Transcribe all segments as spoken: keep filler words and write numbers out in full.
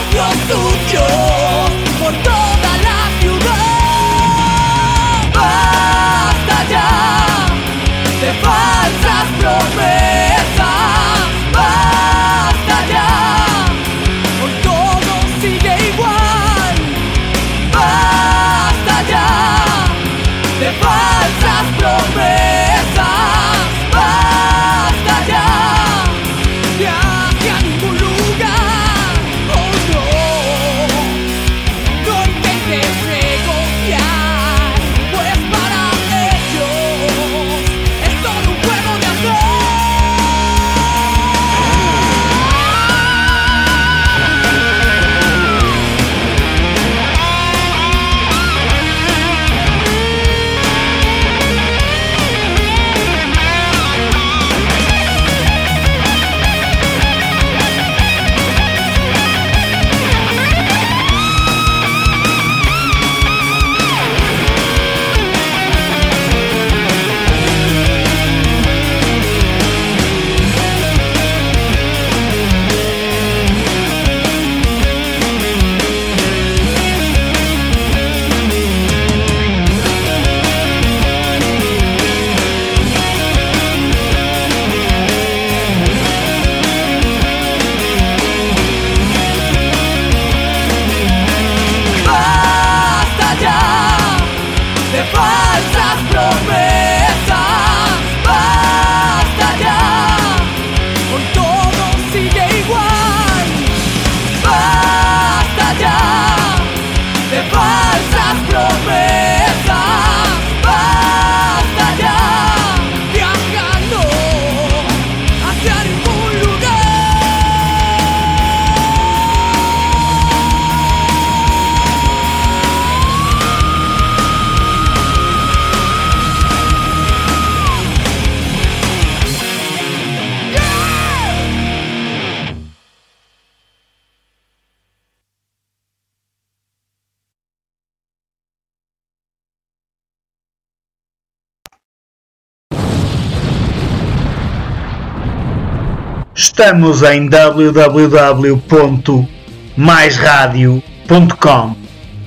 Estamos em w w w ponto mais radio ponto com.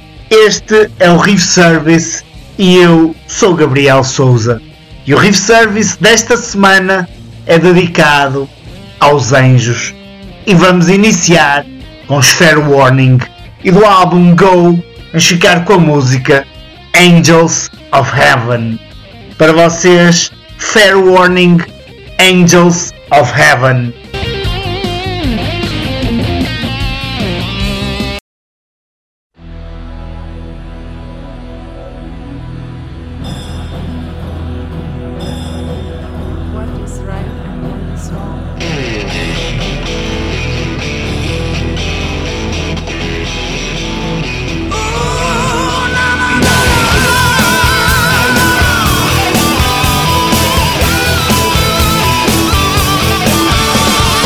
Este é o Riff Service e eu sou Gabriel Souza. E o Riff Service desta semana é dedicado aos anjos. E vamos iniciar com Fair Warning e do álbum Go, a ficar com a música Angels of Heaven. Para vocês, Fair Warning, Angels of Heaven. Oh,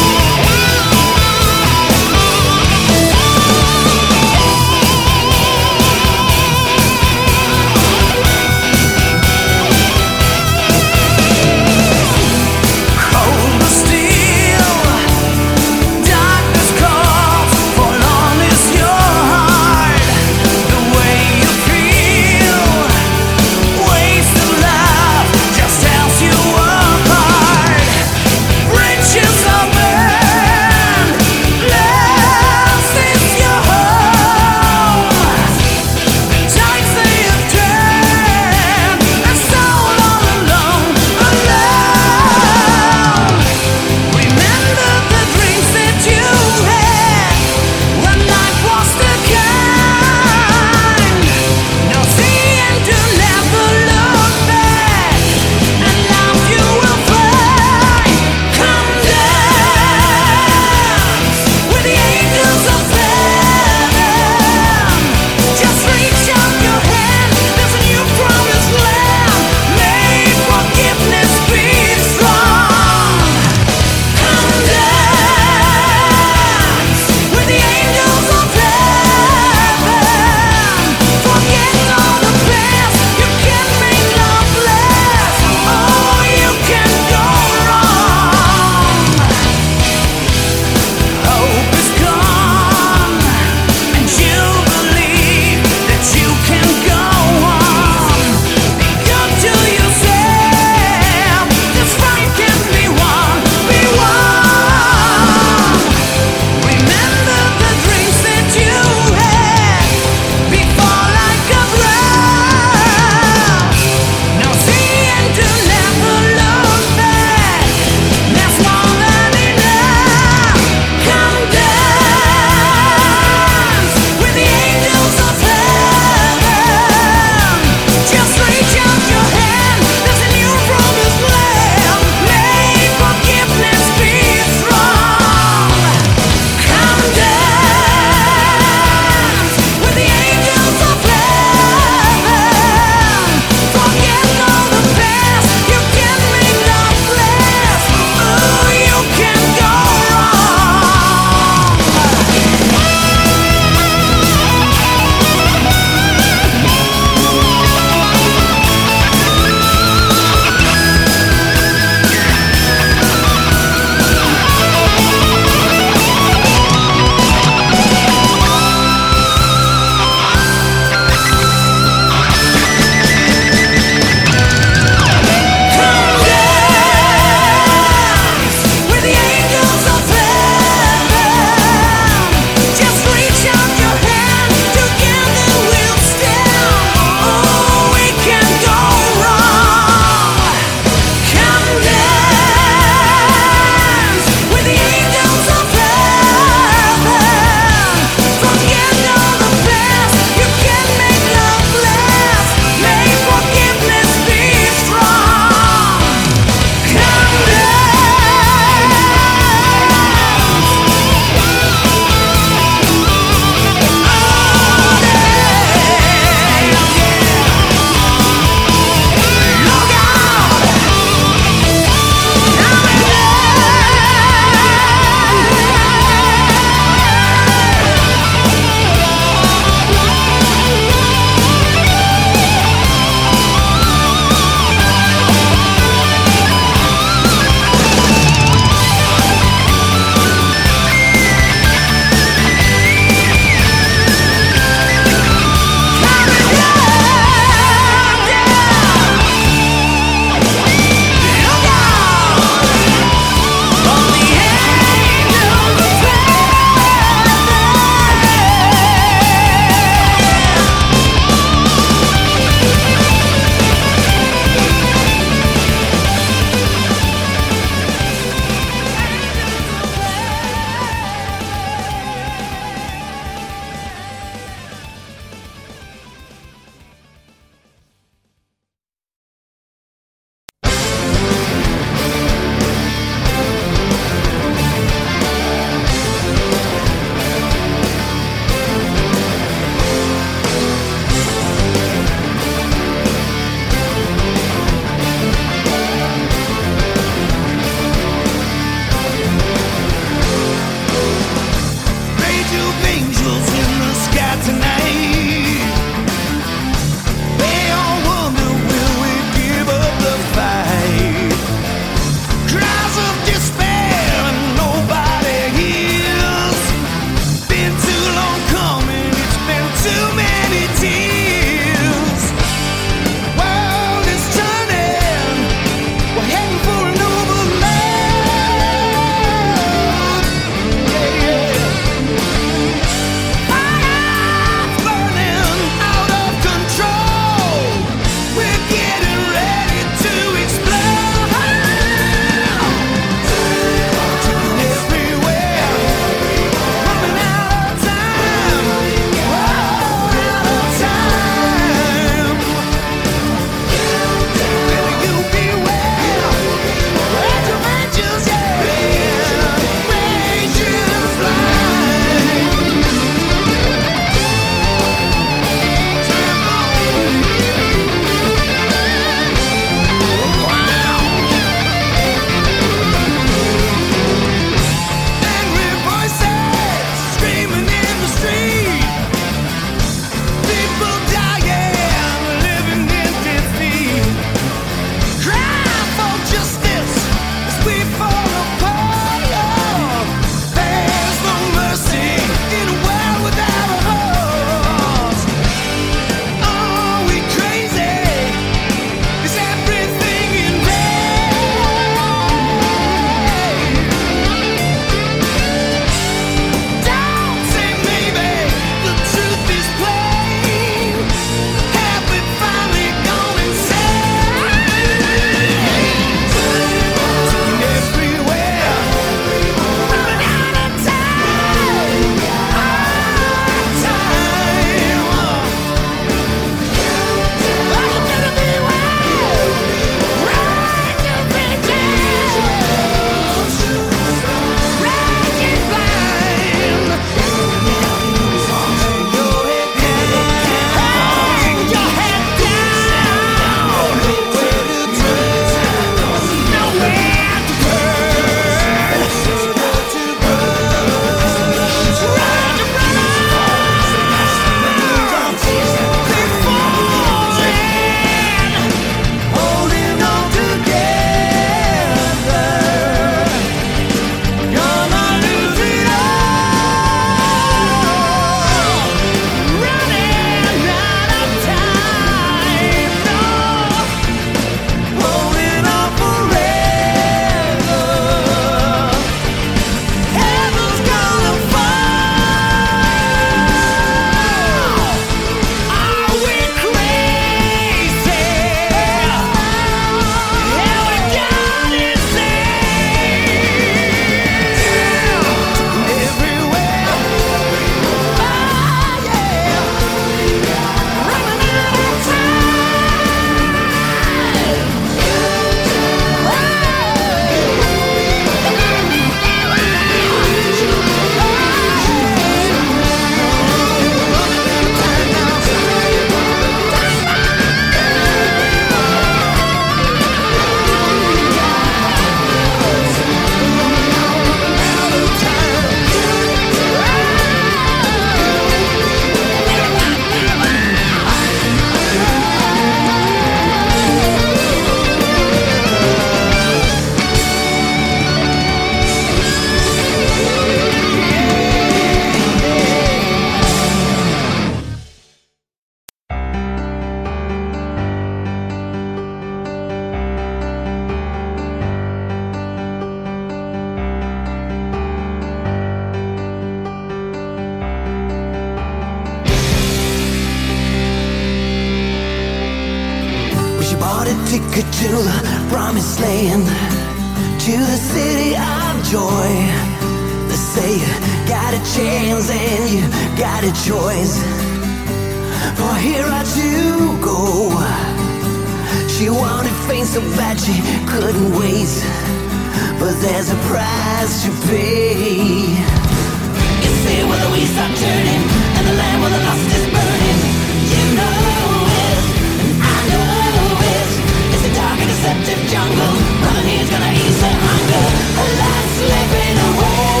ticket to the promised land, to the city of joy. They say you got a chance and you got a choice. For here I do go. She wanted fame so bad she couldn't wait, but there's a price to pay. You see where the wheels start turning and the land where the lost is burning. You know it, and I know it. It's a dark and deceptive jungle. Nothing here's gonna ease the hunger. A light slipping away,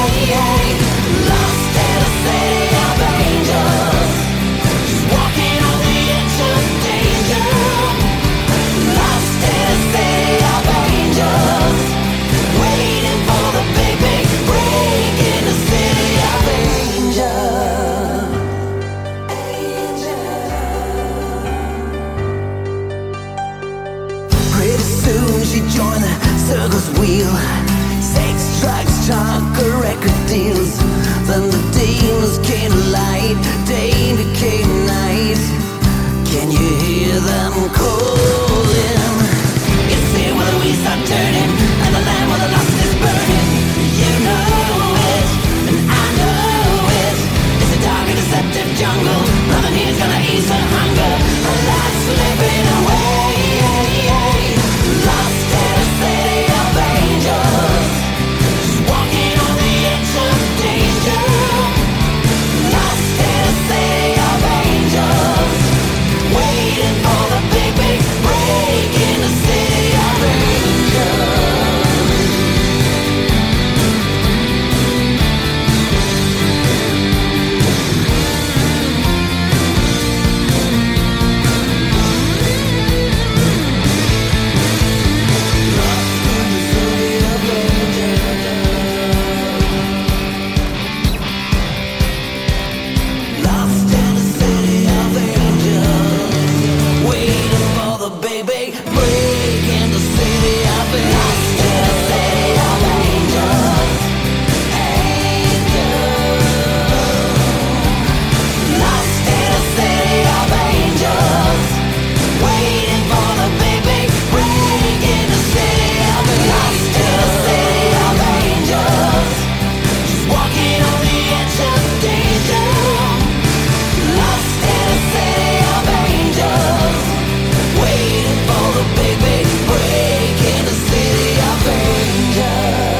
lost in a city of angels, just walking on the edge of danger. Lost in a city of angels, waiting for the big, big break in the city of angels. Pretty soon she joined the circus wheel. Sex, drugs, talk, record deals. Then the demons came to light. Day became night. Can you hear them calling? You see where the wheels start turning and the land where the lost is burning. You know it, and I know it. It's a dark and deceptive jungle. Nothing here's gonna ease the hunger. A light slipping away, lost in a city of angels, just walking on the edge of danger. Lost in a city of angels, waiting for the big, big break in the city of angels. Lost in the city of angels, waiting for the big, big break in the city of angels. Lost in the city of angels, angels. Lost in the city of angels, waiting for the big, big break in the city of angels. Lost in the city of angels, just walking on the edge of danger. Lost in a city of angels, waiting for the big, big break in the city of angels.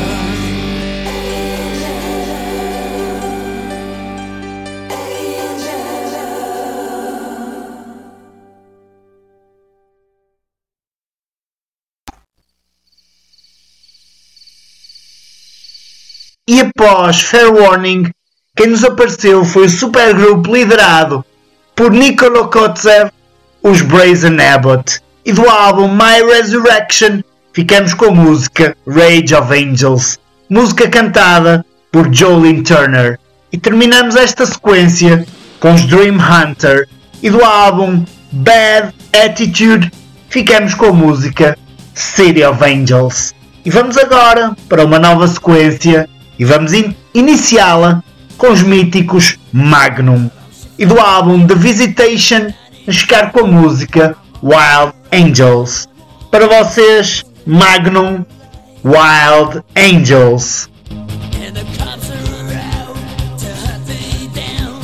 E após Fair Warning, quem nos apareceu foi o supergrupo liderado por Nikola Kotzev, os Brazen Abbott. E do álbum My Resurrection ficamos com a música Rage of Angels, música cantada por Jolene Turner. E terminamos esta sequência com os Dream Hunter, e do álbum Bad Attitude ficamos com a música City of Angels. E vamos agora para uma nova sequência e vamos in- iniciá-la com os míticos Magnum. E do álbum The Visitation vamos ficar com a música Wild Angels. Para vocês, Magnum, Wild Angels. And the cops are out to hunt me down.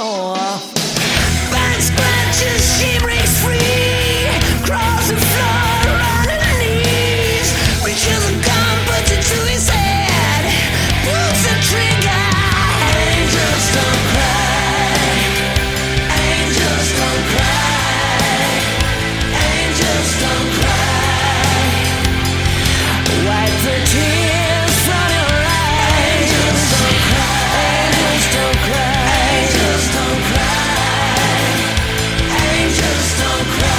Back scratches, she breaks free, crawls the floor on her knees, reaches a gun, puts it to his head, pulls the trigger. Angels don't cry, angels don't cry, angels don't cry. Wipe the tears from your eyes. Angels don't cry, angels don't cry, angels don't cry, angels don't cry.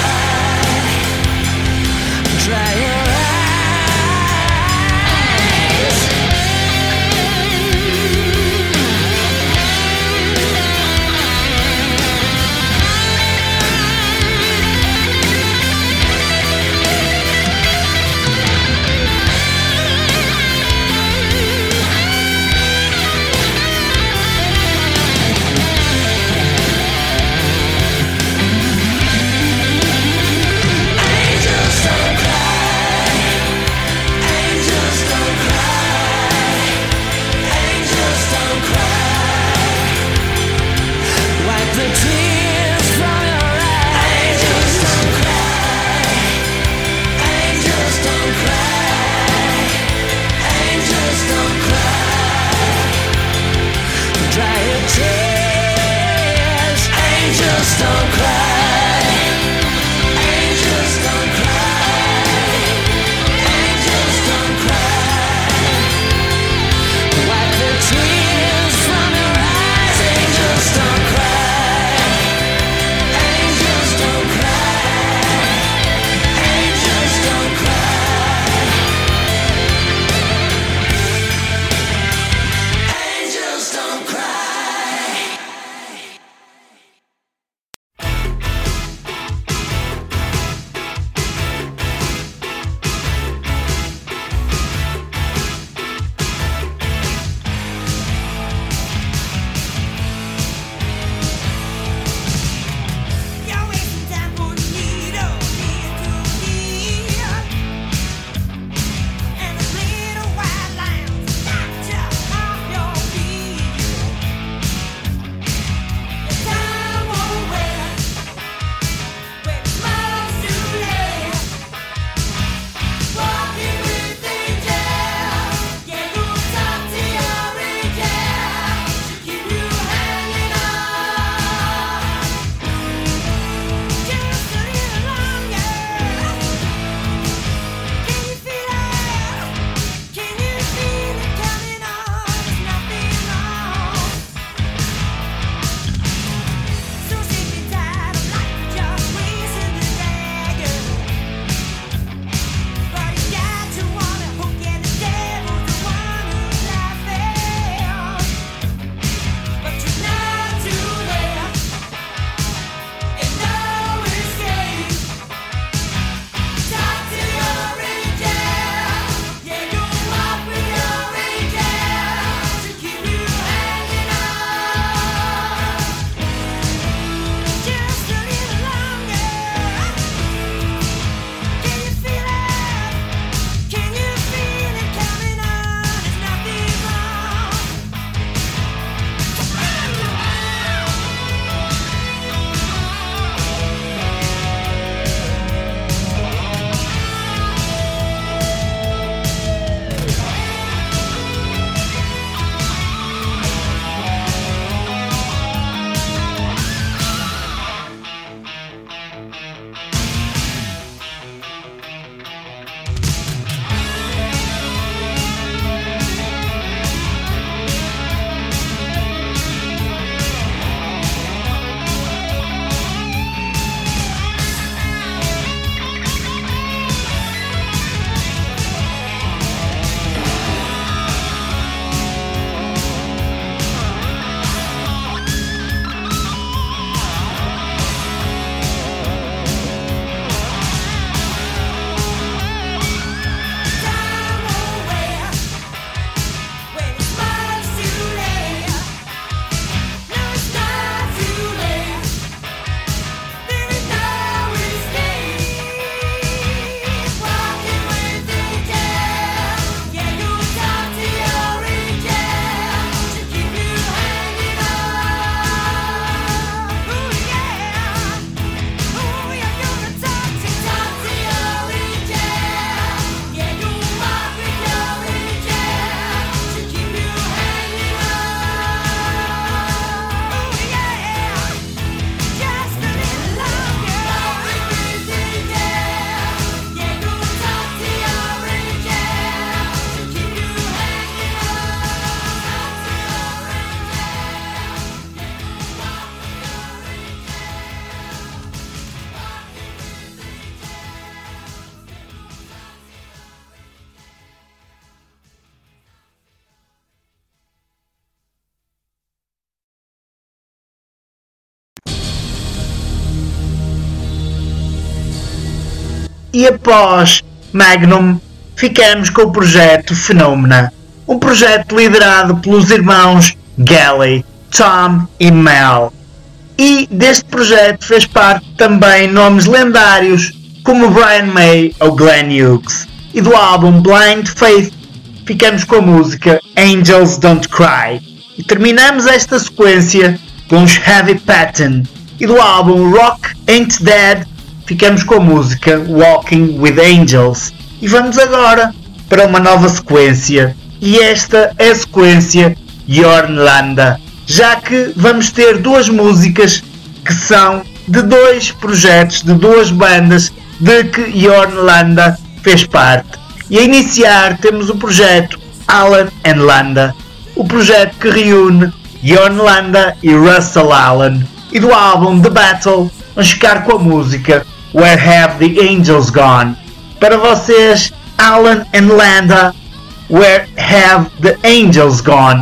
e após Magnum ficamos com o projeto Phenomena, um projeto liderado pelos irmãos Galley, Tom e Mel. E deste projeto fez parte também nomes lendários como Brian May ou Glenn Hughes. E do álbum Blind Faith ficamos com a música Angels Don't Cry. E terminamos esta sequência com os Heavy Pattern. E do álbum Rock Ain't Dead ficamos com a música Walking with Angels. E vamos agora para uma nova sequência. E esta é a sequência Jornlanda, já que vamos ter duas músicas que são de dois projetos, de duas bandas de que Jornlanda fez parte. E a iniciar temos o projeto Allen and Landa, o projeto que reúne Jornlanda e Russell Allen. E do álbum The Battle vamos ficar com a música Where Have the Angels Gone. Para vocês, Allen and Landa, Where Have the Angels Gone.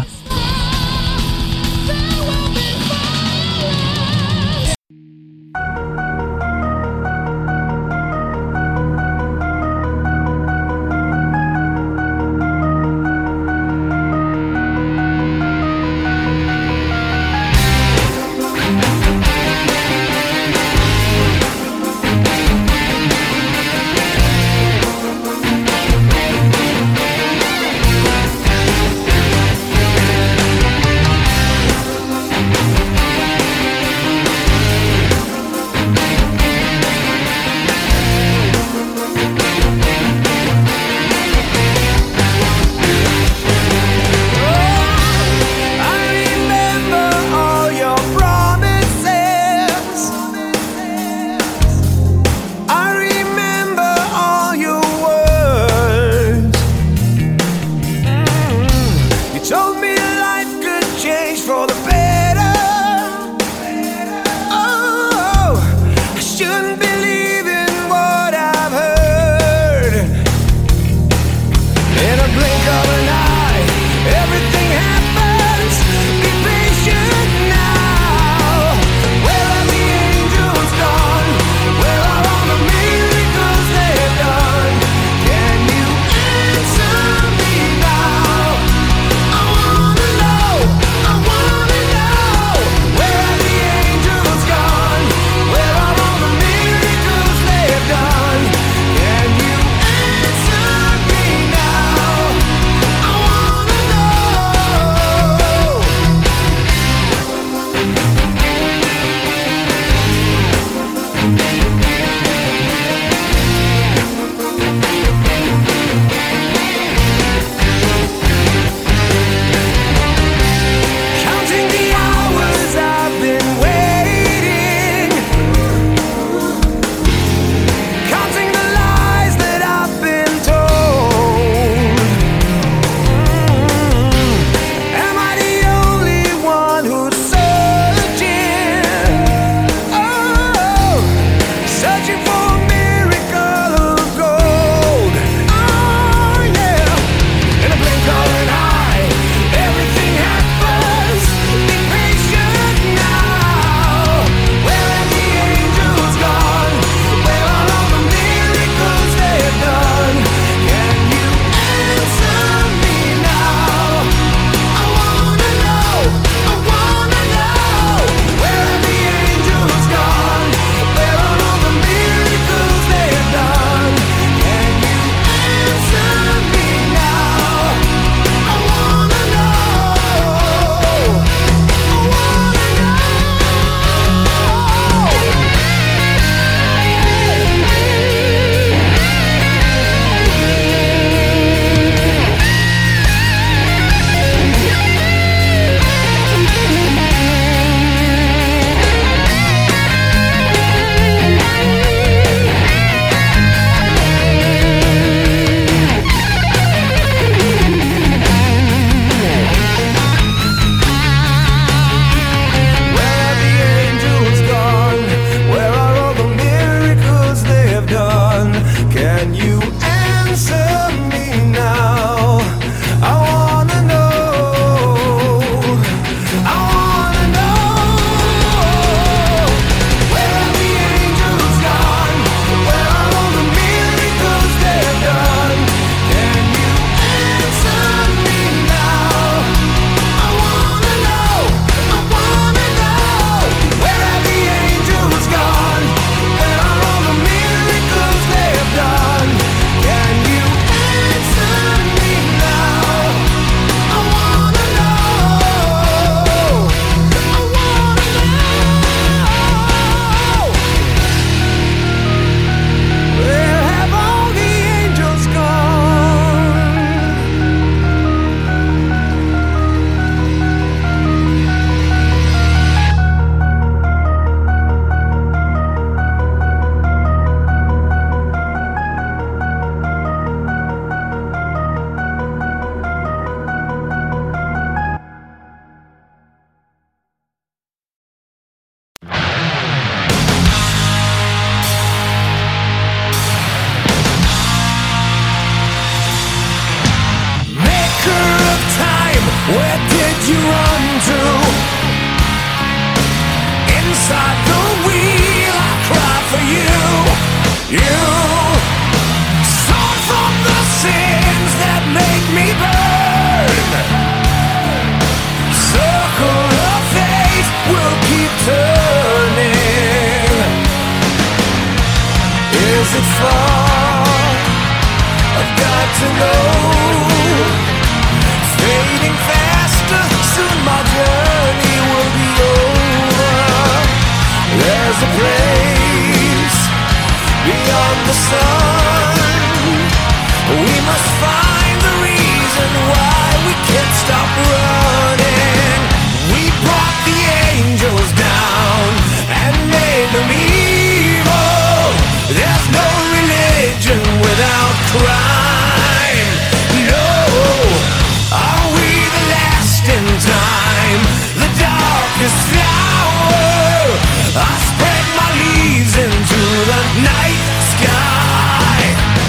Is it far? I've got to know. It's fading faster, soon my journey will be over. There's a place beyond the sun. We must find the reason why we can't stop running. We brought the angels down and made them evil. There's no religion without crime. No. Are we the last in time? The darkest flower? I spread my leaves into the night sky.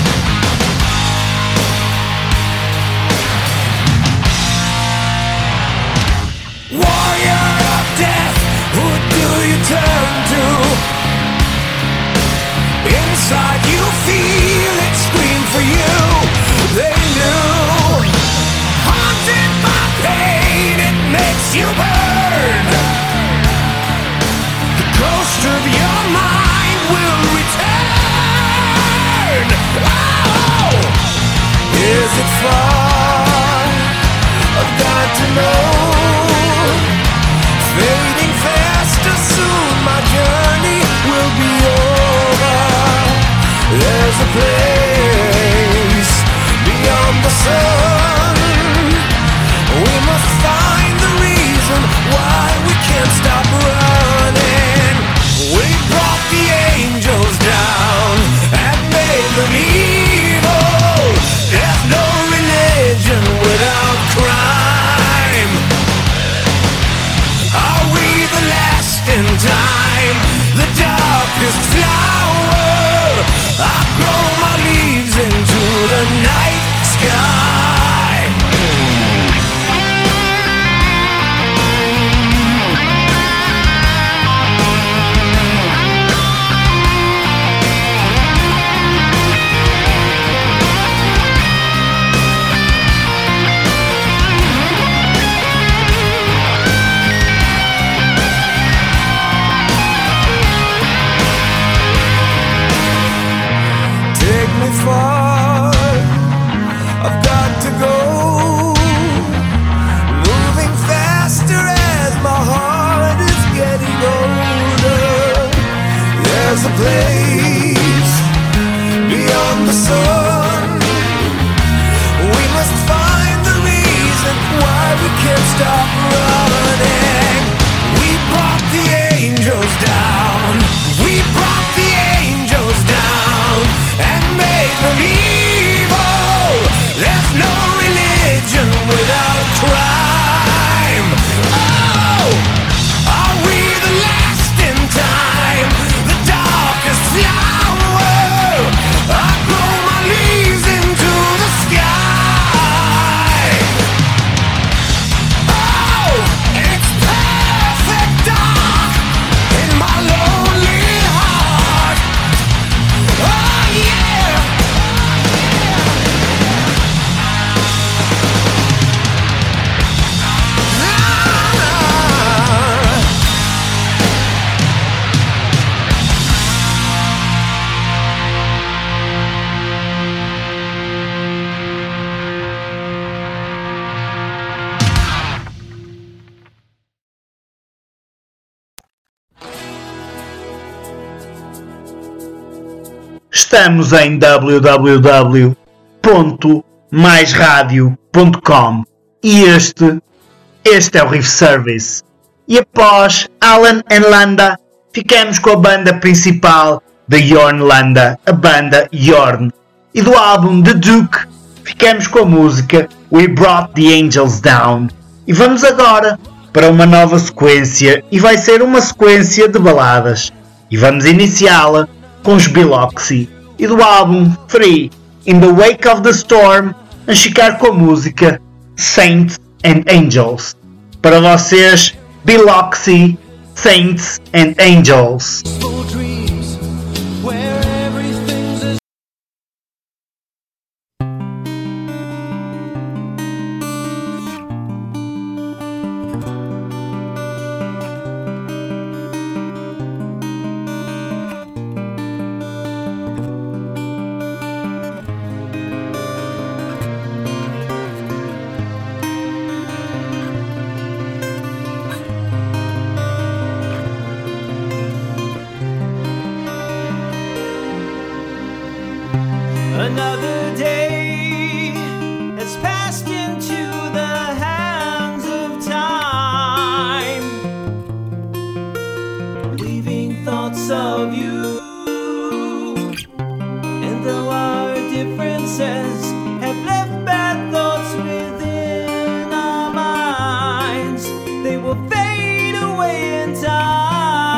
Warrior of death, who do you turn to? Inside you feel it scream for you. They knew. Haunted by pain, it makes you burn. The ghost of your mind will return. Oh! Is it far? I've got to know. Fading faster, soon my journey will be over. There's a place beyond the sun. We must find the reason why we can't stop running. We brought the angels down and made them evil. There's no religion without crime. Are we the last in time? The darkest flower? I grow my leaves into the night sky. Take me far, I've got to go. Moving faster as my heart is getting older. There's a place beyond the sun. We must find the reason why we can't stop running. We brought the angels down. We brought the angels down and made them evil. There's no religion without crime. Oh, are we the last in time? The darkest flower? I grow my leaves into the sky. Oh, it's perfect dark in my lonely heart. Oh yeah. Estamos em w w w ponto mais radio ponto com e este, este é o Riff Service. E após Alan and Landa, ficamos com a banda principal de Jorn Landa, a banda Jorn. E do álbum The Duke, ficamos com a música We Brought the Angels Down. E vamos agora para uma nova sequência, e vai ser uma sequência de baladas. E vamos iniciá-la com os Biloxi e do álbum Free in the Wake of the Storm, a ficar com a música Saints and Angels. Para vocês, Biloxi, Saints and Angels. Another day has passed into the hands of time, leaving thoughts of you. And though our differences have left bad thoughts within our minds, they will fade away in time.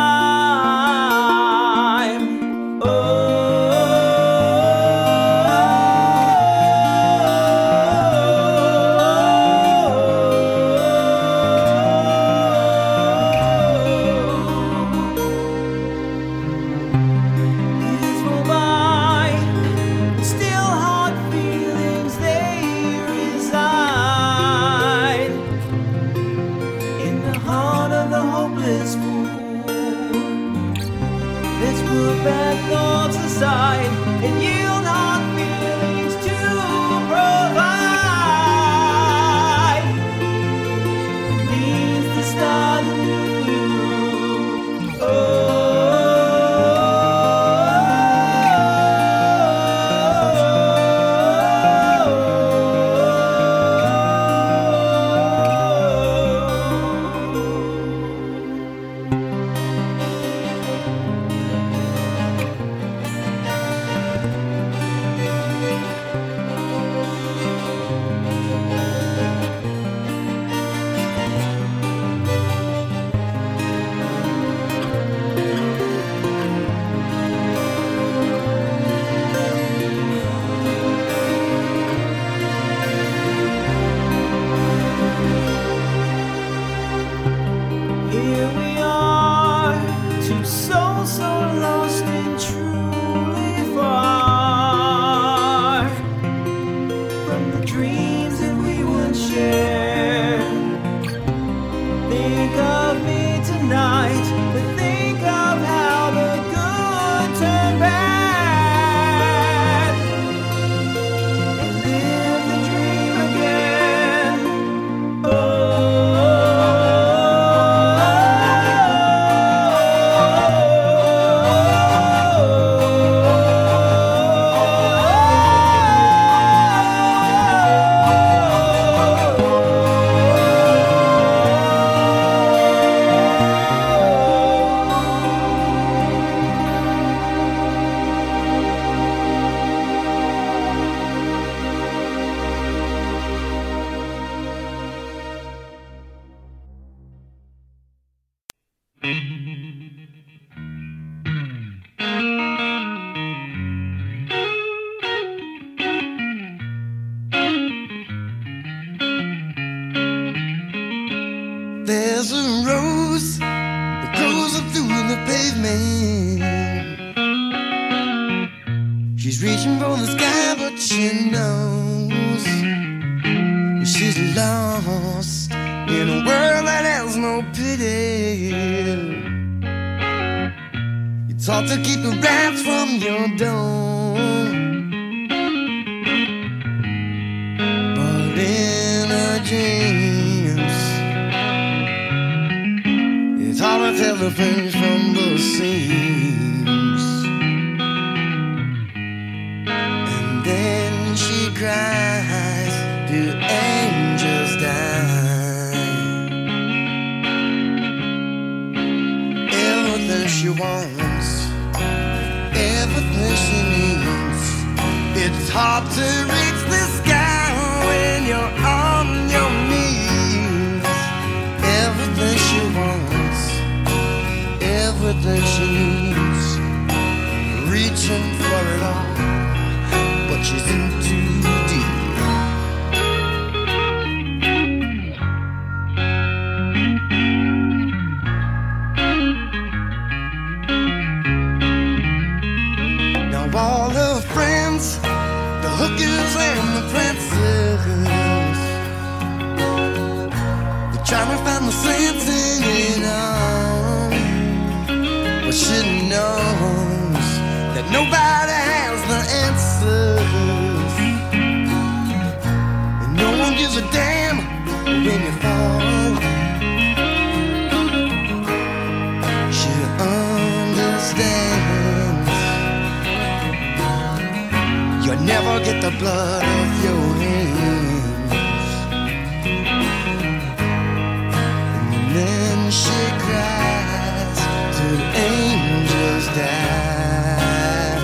Bad thoughts aside and yield hard feelings to provide means to start anew. Oh. Here we are, two souls so lost and truly far from the dreams that we once shared. Think of me tonight, but think of how the good turn bad, and live the dream again. Oh. There's a rose that grows up through the pavement. She's reaching for the sky, but she knows she's lost in a world that has no pity. You taught to keep the rats from your door, but in her dreams it's hard to tell the things from the seams. And then she cries, do angels die? Everything she wants, everything she needs, it's hard to reach the sky when you're on your knees. Everything she wants, everything she needs, reaching for it all, but she's in too deep. Now all her friends, the hookers and the princes, they're trying to find the sense in it all, but she knows that nobody has the answers, and no one gives a damn when you fall. She understands you're never get the blood of your hands. And then she cries till angels die.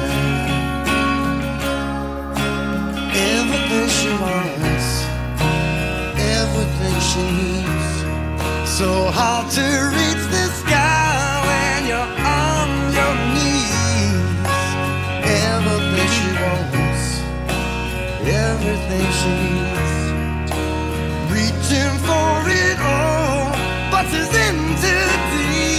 Everything she wants, everything she needs. So hard to reach the sky when you're on your knees. Everything she wants, everything she needs. Reaching for it all, but she's in too deep.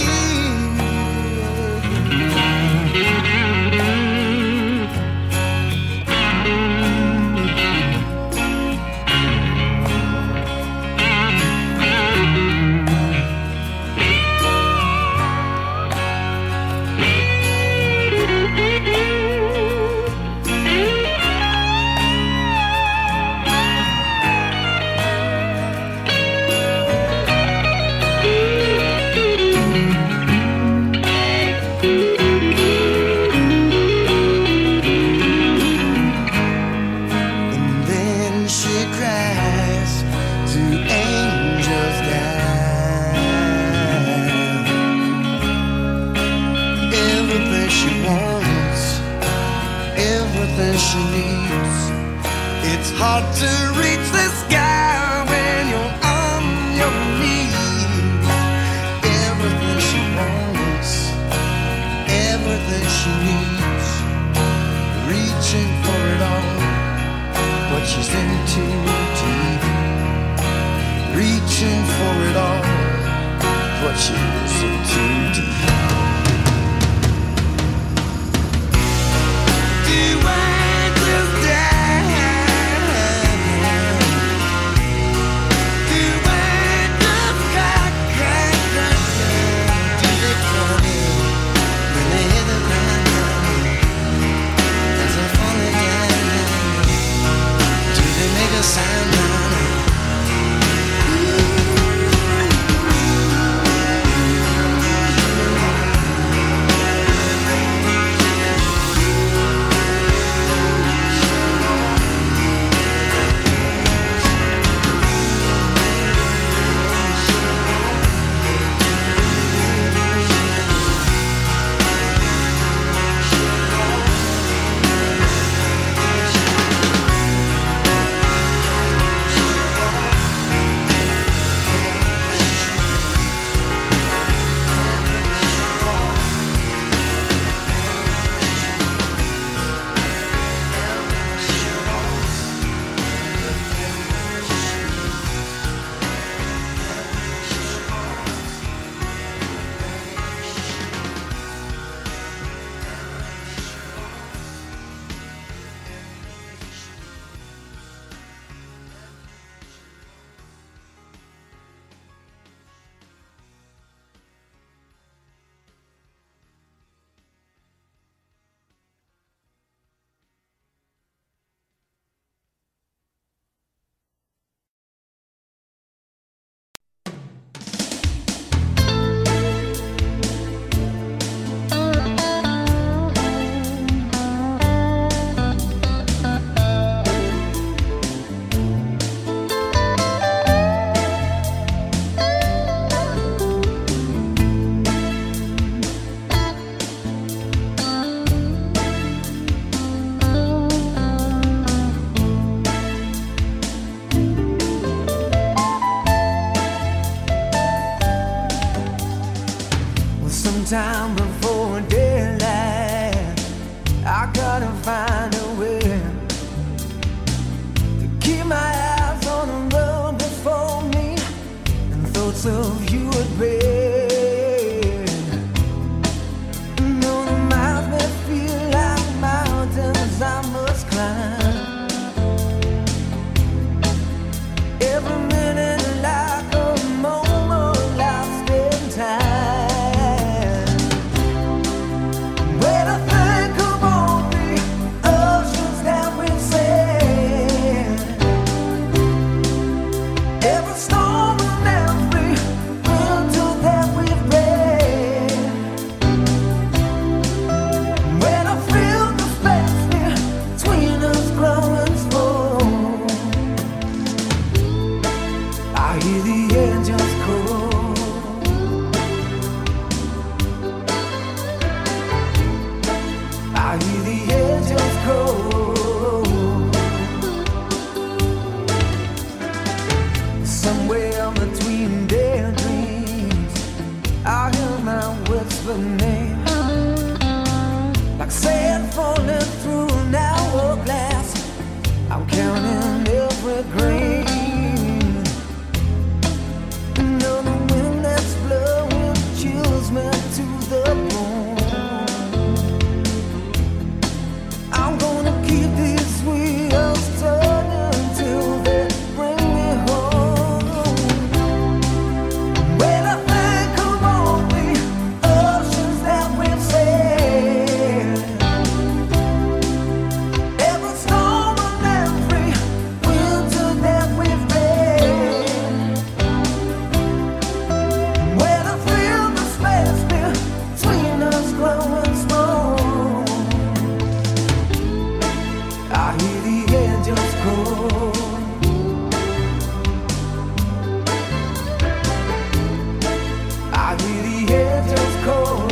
She needs. It's hard to reach the sky when you're on your knees. Everything she wants, everything she needs. Reaching for it all, but she's in too deep. Reaching for it all, but she's in too deep. Do I sound now. Time before daylight, I gotta find a way to keep my eyes on the road before me and thoughts of you at bed. No, the miles may feel like mountains I must climb. Every minute like a moment lost in time. hear the angels call. Somewhere between their dreams, I hear my whispered name, like sand falling through an hourglass. I'm counting every grain. No, the wind that's blowing chills me to the bone. I'm gonna keep these wheels turning till they bring me home. When I think of all the oceans that we've sailed, every storm and every winter that we've faced, when I feel the space between us growing small, I hear the angels call. I hear the angels call.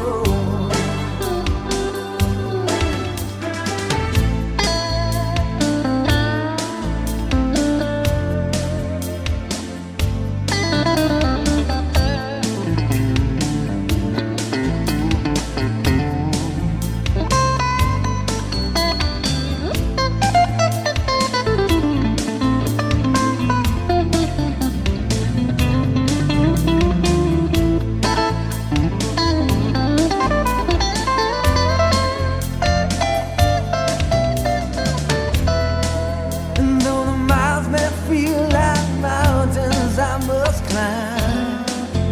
And though the miles may feel like mountains I must climb,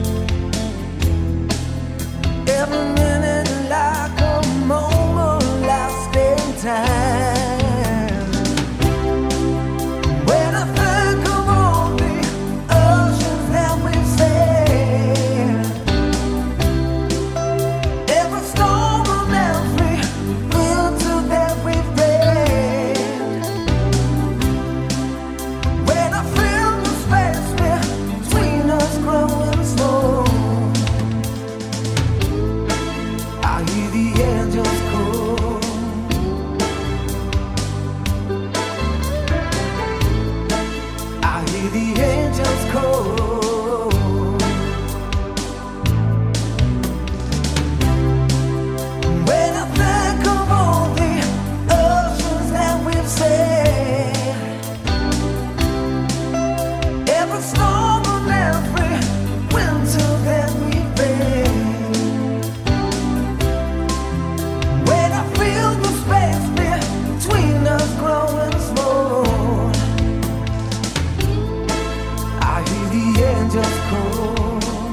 every minute like a moment lost in time. When I think of all the oceans that we've sailed, every storm and every winter that we've faced, when I feel the space between us growing slow, I hear the angels call. I hear the angels call. When I think of all the oceans that we've sailed, every storm and every winter that we've faced, when I feel the space between us growing small, I hear the angels call.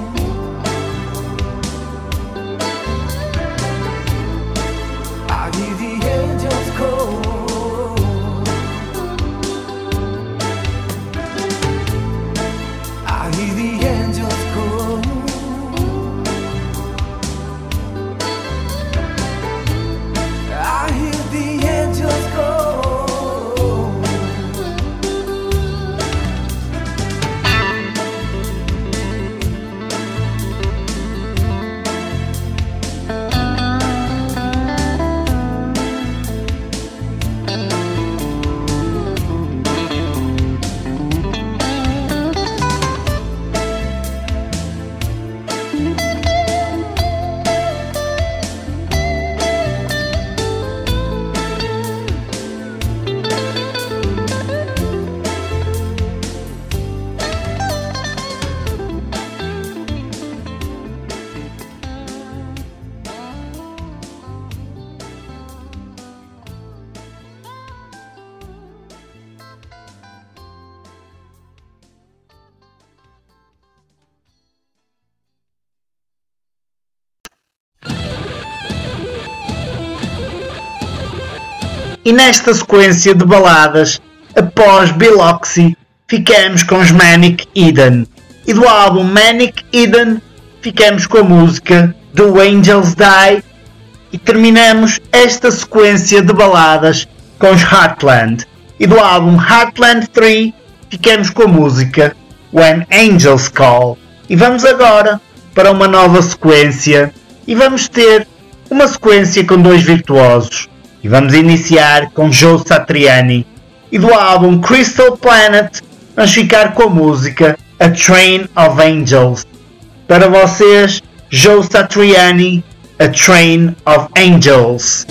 I hear the angels call. I hear the angels call. I hear the angels call. E nesta sequência de baladas, após Biloxi, ficamos com os Manic Eden. E do álbum Manic Eden, ficamos com a música Do Angels Die. E terminamos esta sequência de baladas com os Heartland. E do álbum Heartland três, ficamos com a música When Angels Call. E vamos agora para uma nova sequência. E vamos ter uma sequência com dois virtuosos. E vamos iniciar com Joe Satriani. E do álbum Crystal Planet vamos ficar com a música A Train of Angels. Para vocês, Joe Satriani, A Train of Angels.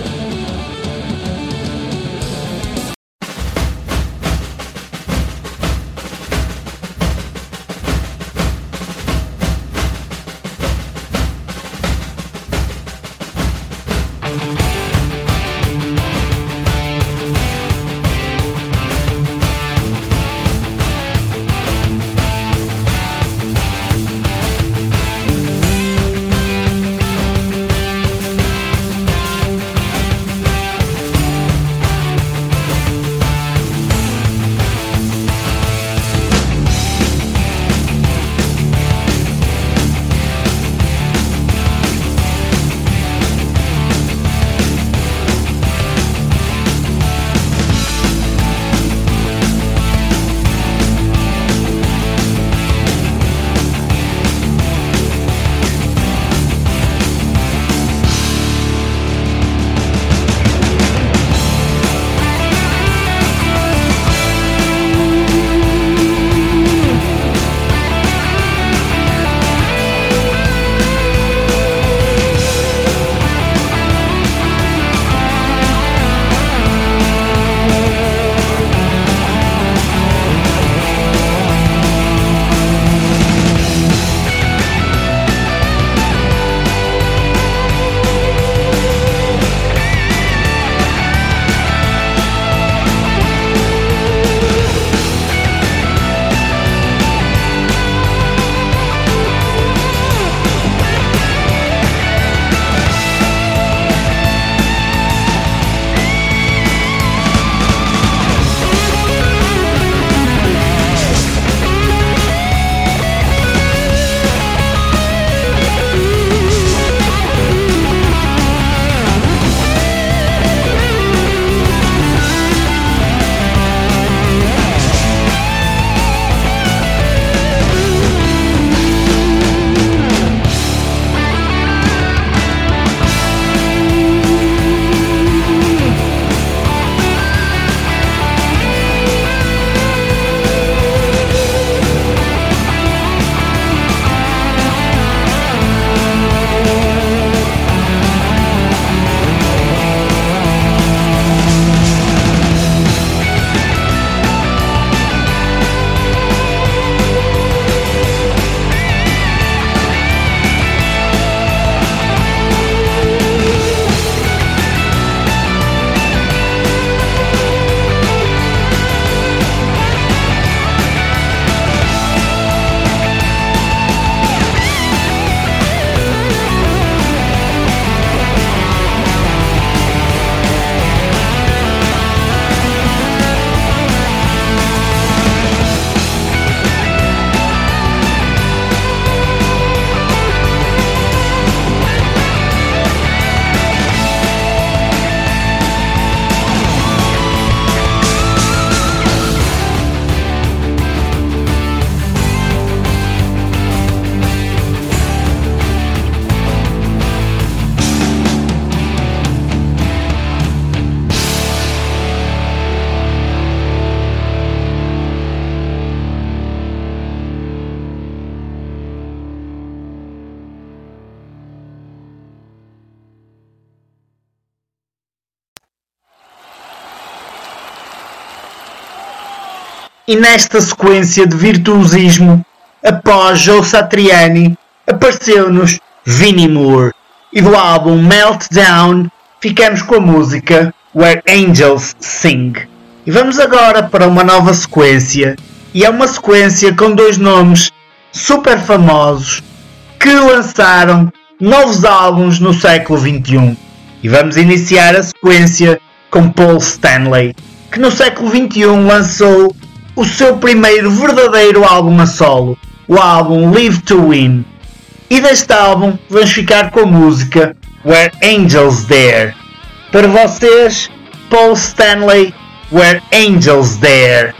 E nesta sequência de virtuosismo, após Joe Satriani, apareceu-nos Vinnie Moore. E do álbum Meltdown, ficamos com a música Where Angels Sing. E vamos agora para uma nova sequência. E é uma sequência com dois nomes super famosos que lançaram novos álbuns no século vinte e um. E vamos iniciar a sequência com Paul Stanley, que no século vinte e um lançou o seu primeiro verdadeiro álbum a solo, o álbum Live to Win. E deste álbum vamos ficar com a música Where Angels Dare. Para vocês, Paul Stanley, Where Angels Dare.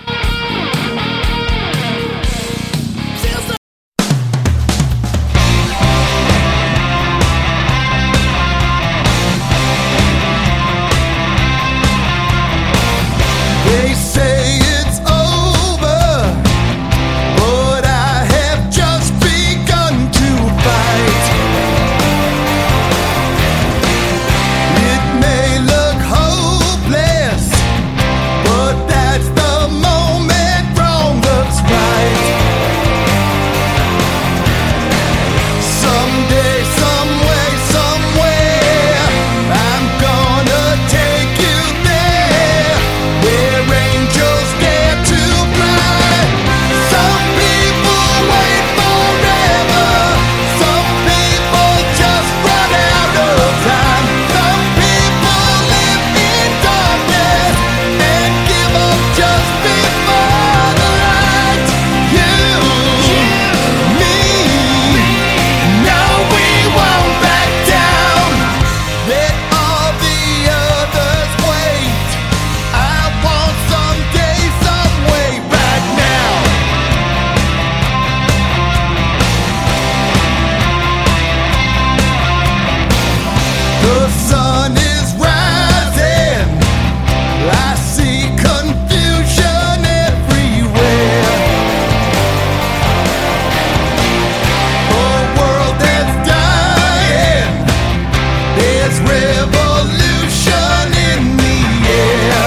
There's revolution in the air.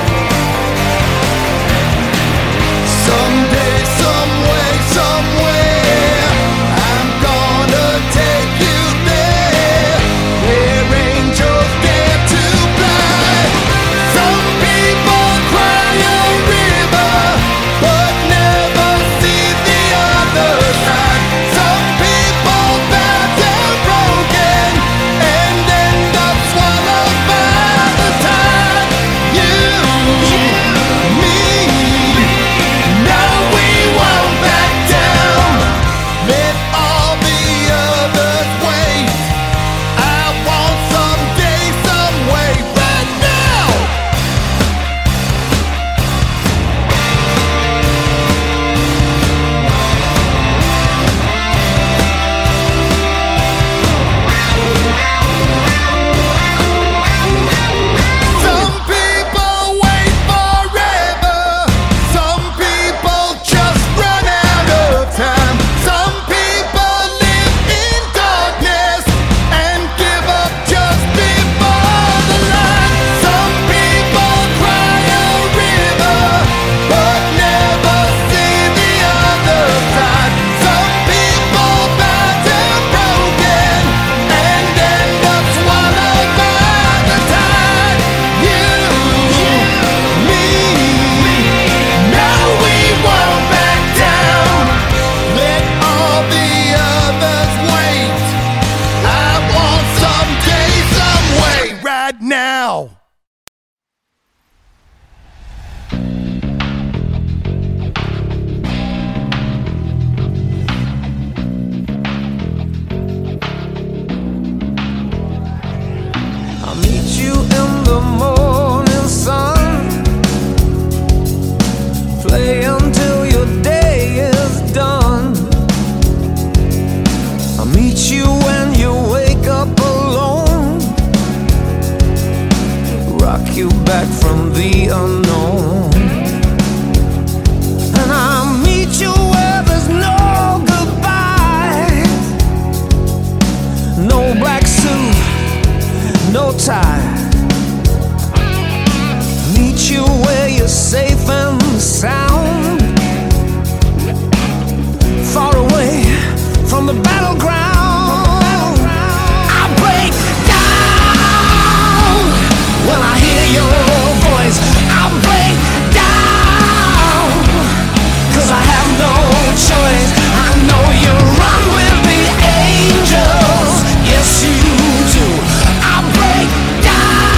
Someday, some way, somewhere, I'm gonna take you there, where angels dare to fly. Some people cry a river, but never see the other side. Some people bow down broken and end up swallowed by the tide. You, me, no, we won't back down. Let all the others wait. I want someday, some way, right now. Some people wait forever. Some people just run out of time. Some people live in darkness and give up just before the light. Some people cry a river, but never see the other side. Some people bow down broken and end up swallowed by the tide. You, me, no, we won't back down. Let all the others wait. I want someday, some way, right now. I'll meet you in the morning sun. Play until your day is done. I'll meet you when you wake up alone. Rock you back from the unknown. And I'll meet you where there's no goodbyes. No black suit, no tie. Meet you where you're safe and sound, far away from the battleground. I break down when I hear your voice. I break down, 'cause I have no choice. I know you run with the angels, yes you do. I break down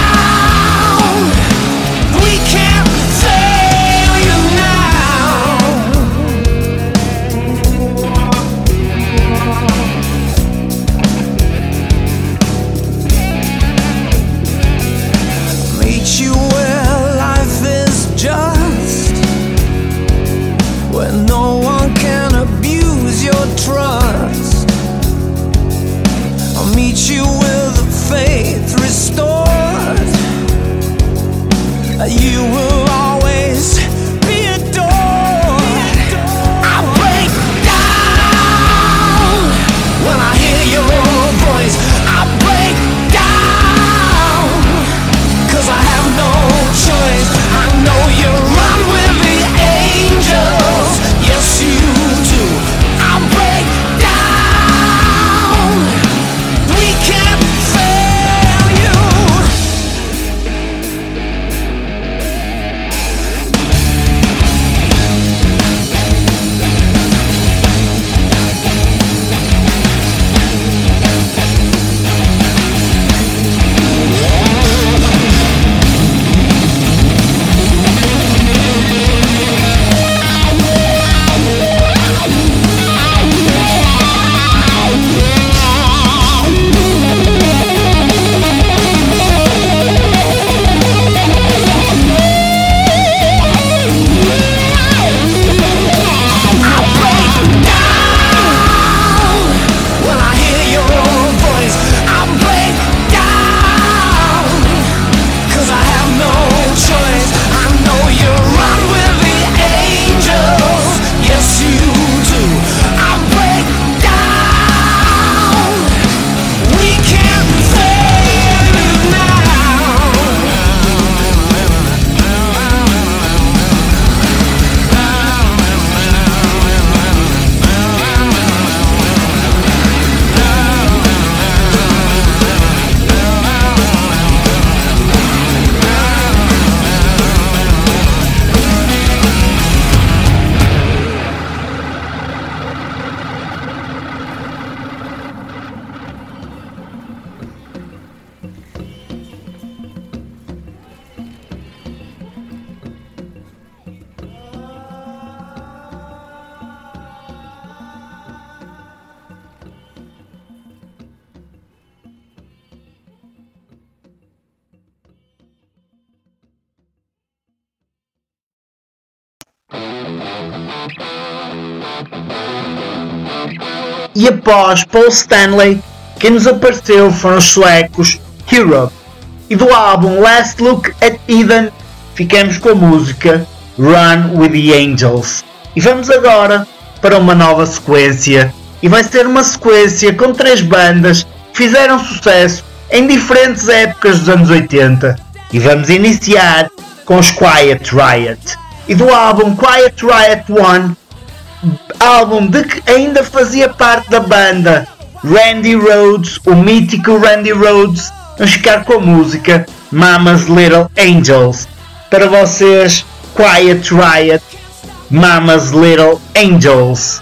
E após Paul Stanley, quem nos apareceu foram os suecos Europe. E do álbum Last Look at Eden, ficamos com a música Run with the Angels. E vamos agora para uma nova sequência. E vai ser uma sequência com três bandas que fizeram sucesso em diferentes épocas dos anos oitenta. E vamos iniciar com os Quiet Riot. E do álbum Quiet Riot um, álbum de que ainda fazia parte da banda Randy Rhoads, o mítico Randy Rhoads, vamos ficar com a música Mama's Little Angels. Para vocês, Quiet Riot, Mama's Little Angels.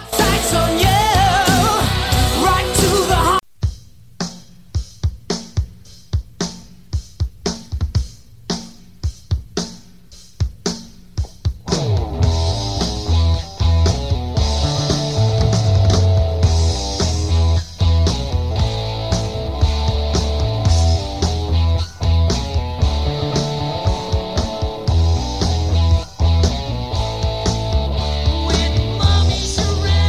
When mommy's around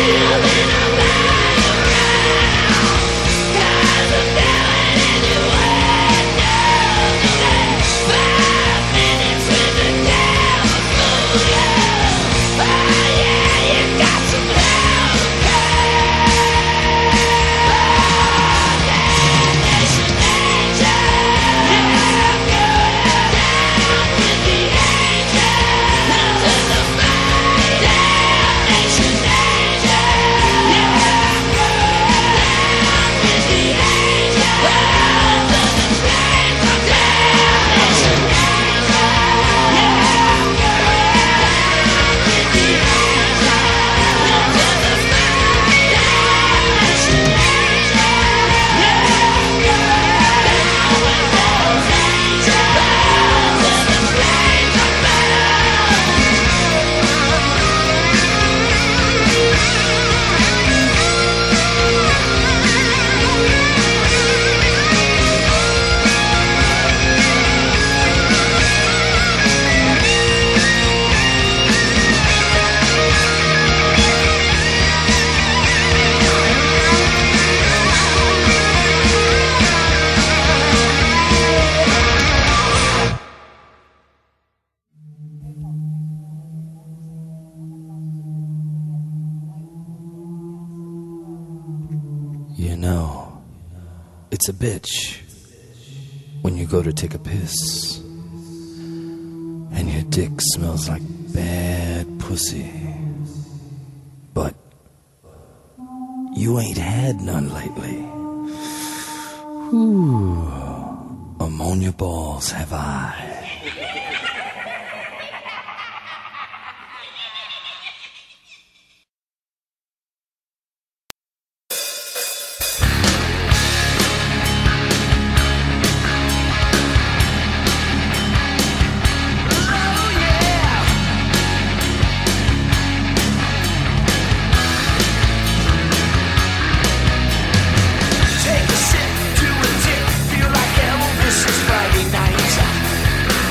You know, it's a bitch when you go to take a piss and your dick smells like bad pussy. But you ain't had none lately. Ooh, ammonia balls have I. Take a sip to a tip, feel like Elvis is Friday night.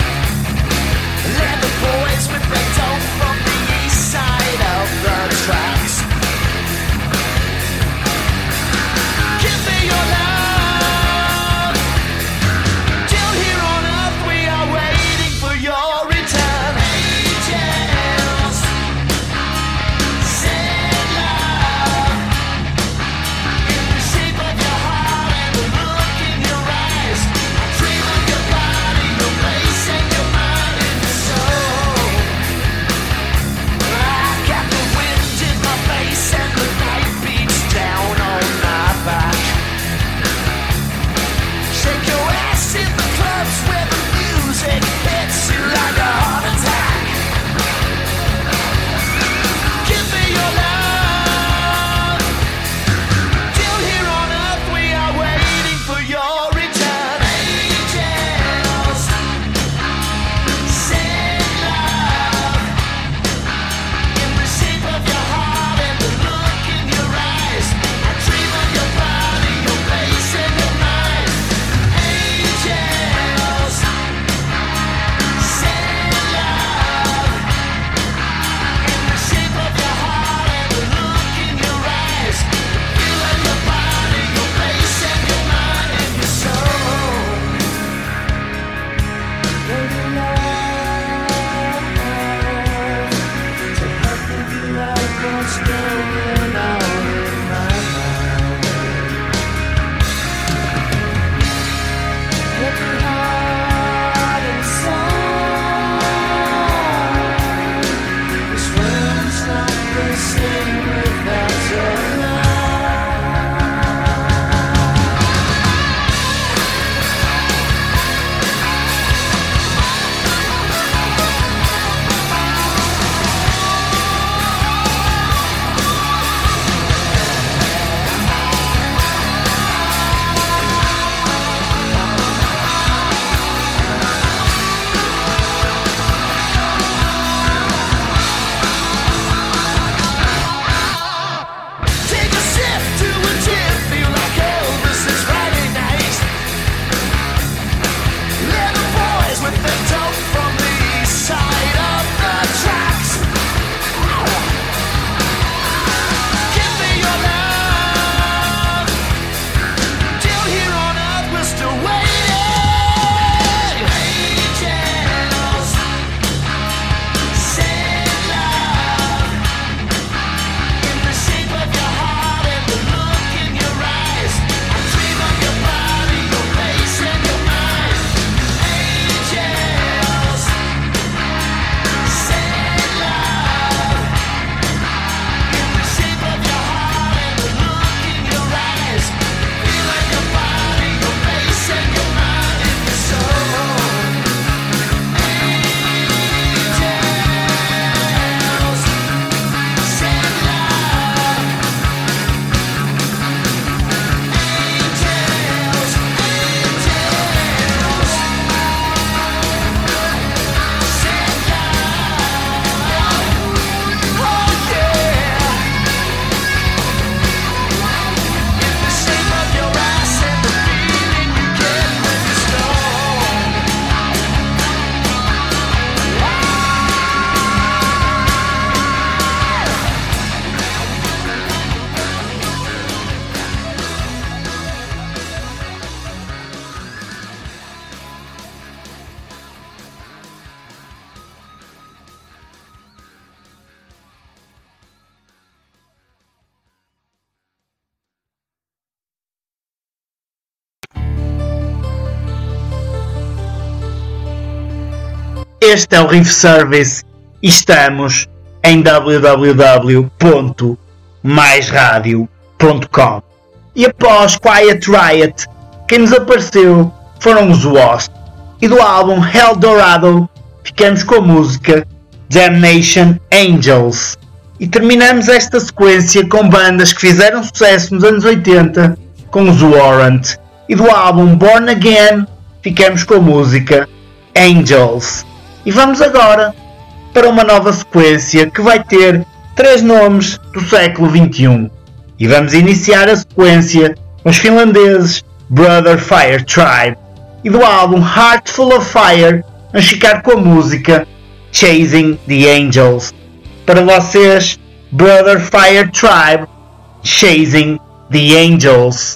Este é o Riff Service e estamos em w w w ponto mais radio ponto com. E após Quiet Riot, quem nos apareceu foram os Wasp, e do álbum Eldorado ficamos com a música Damnation Angels. E terminamos esta sequência com bandas que fizeram sucesso nos anos oitenta, com os Warrant, e do álbum Born Again ficamos com a música Angels. E vamos agora para uma nova sequência que vai ter três nomes do século vinte e um. E vamos iniciar a sequência com os finlandeses Brother Fire Tribe, e do álbum Heart Full of Fire vamos ficar com a música Chasing the Angels. Para vocês, Brother Fire Tribe, Chasing the Angels.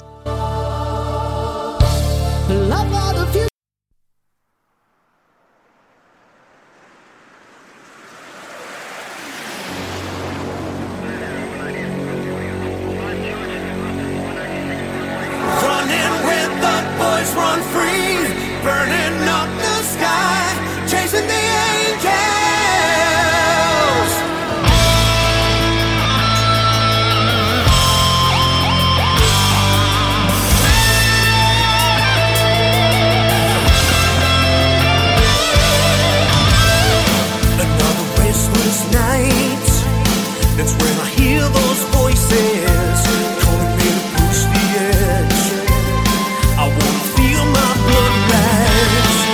I wanna feel my blood rise.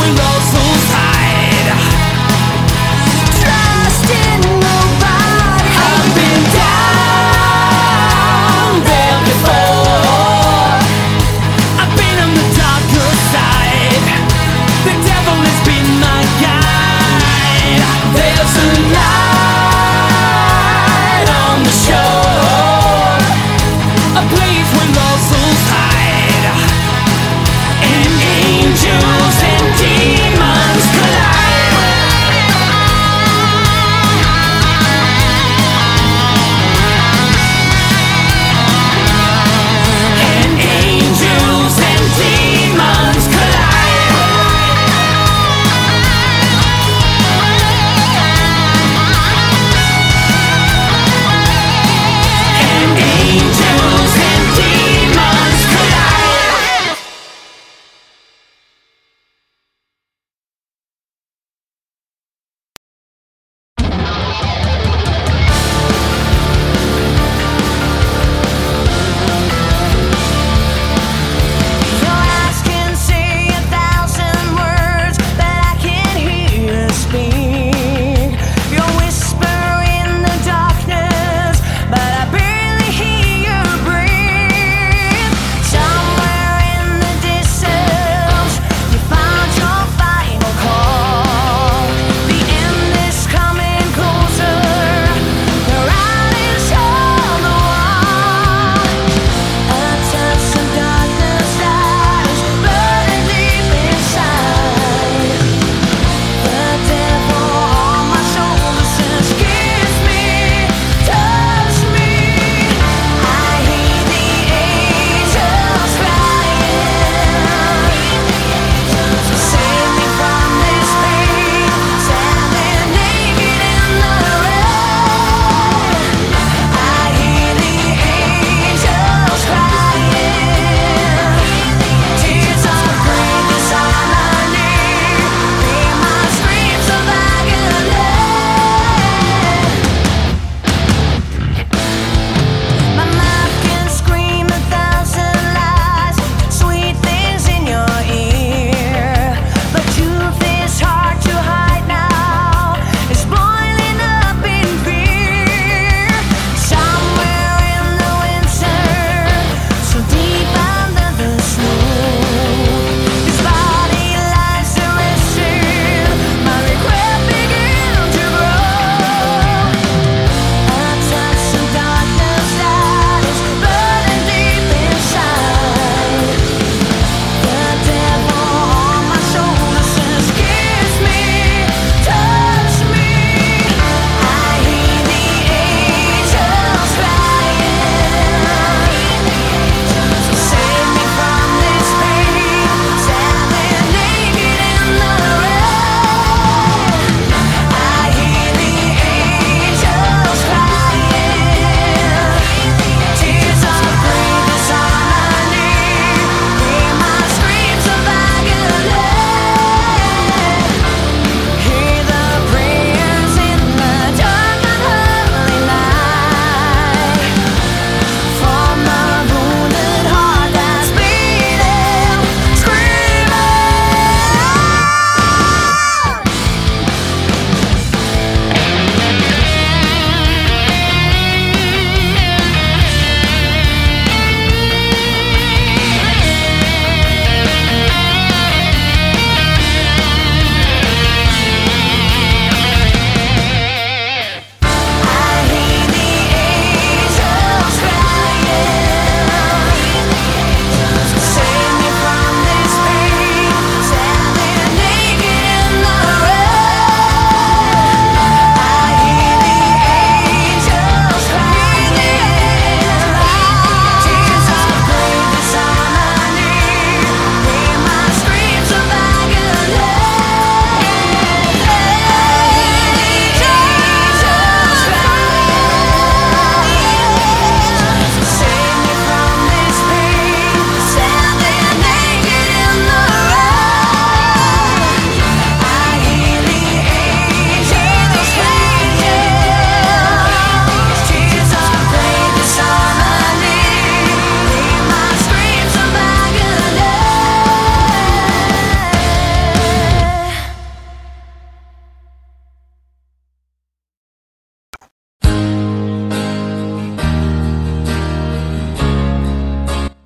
where lost souls hide. Trust in nobody. I've been down there before. I've been on the darker side. The devil has been my guide. There's a light on the shore, a place where lost souls hide, and angels and demons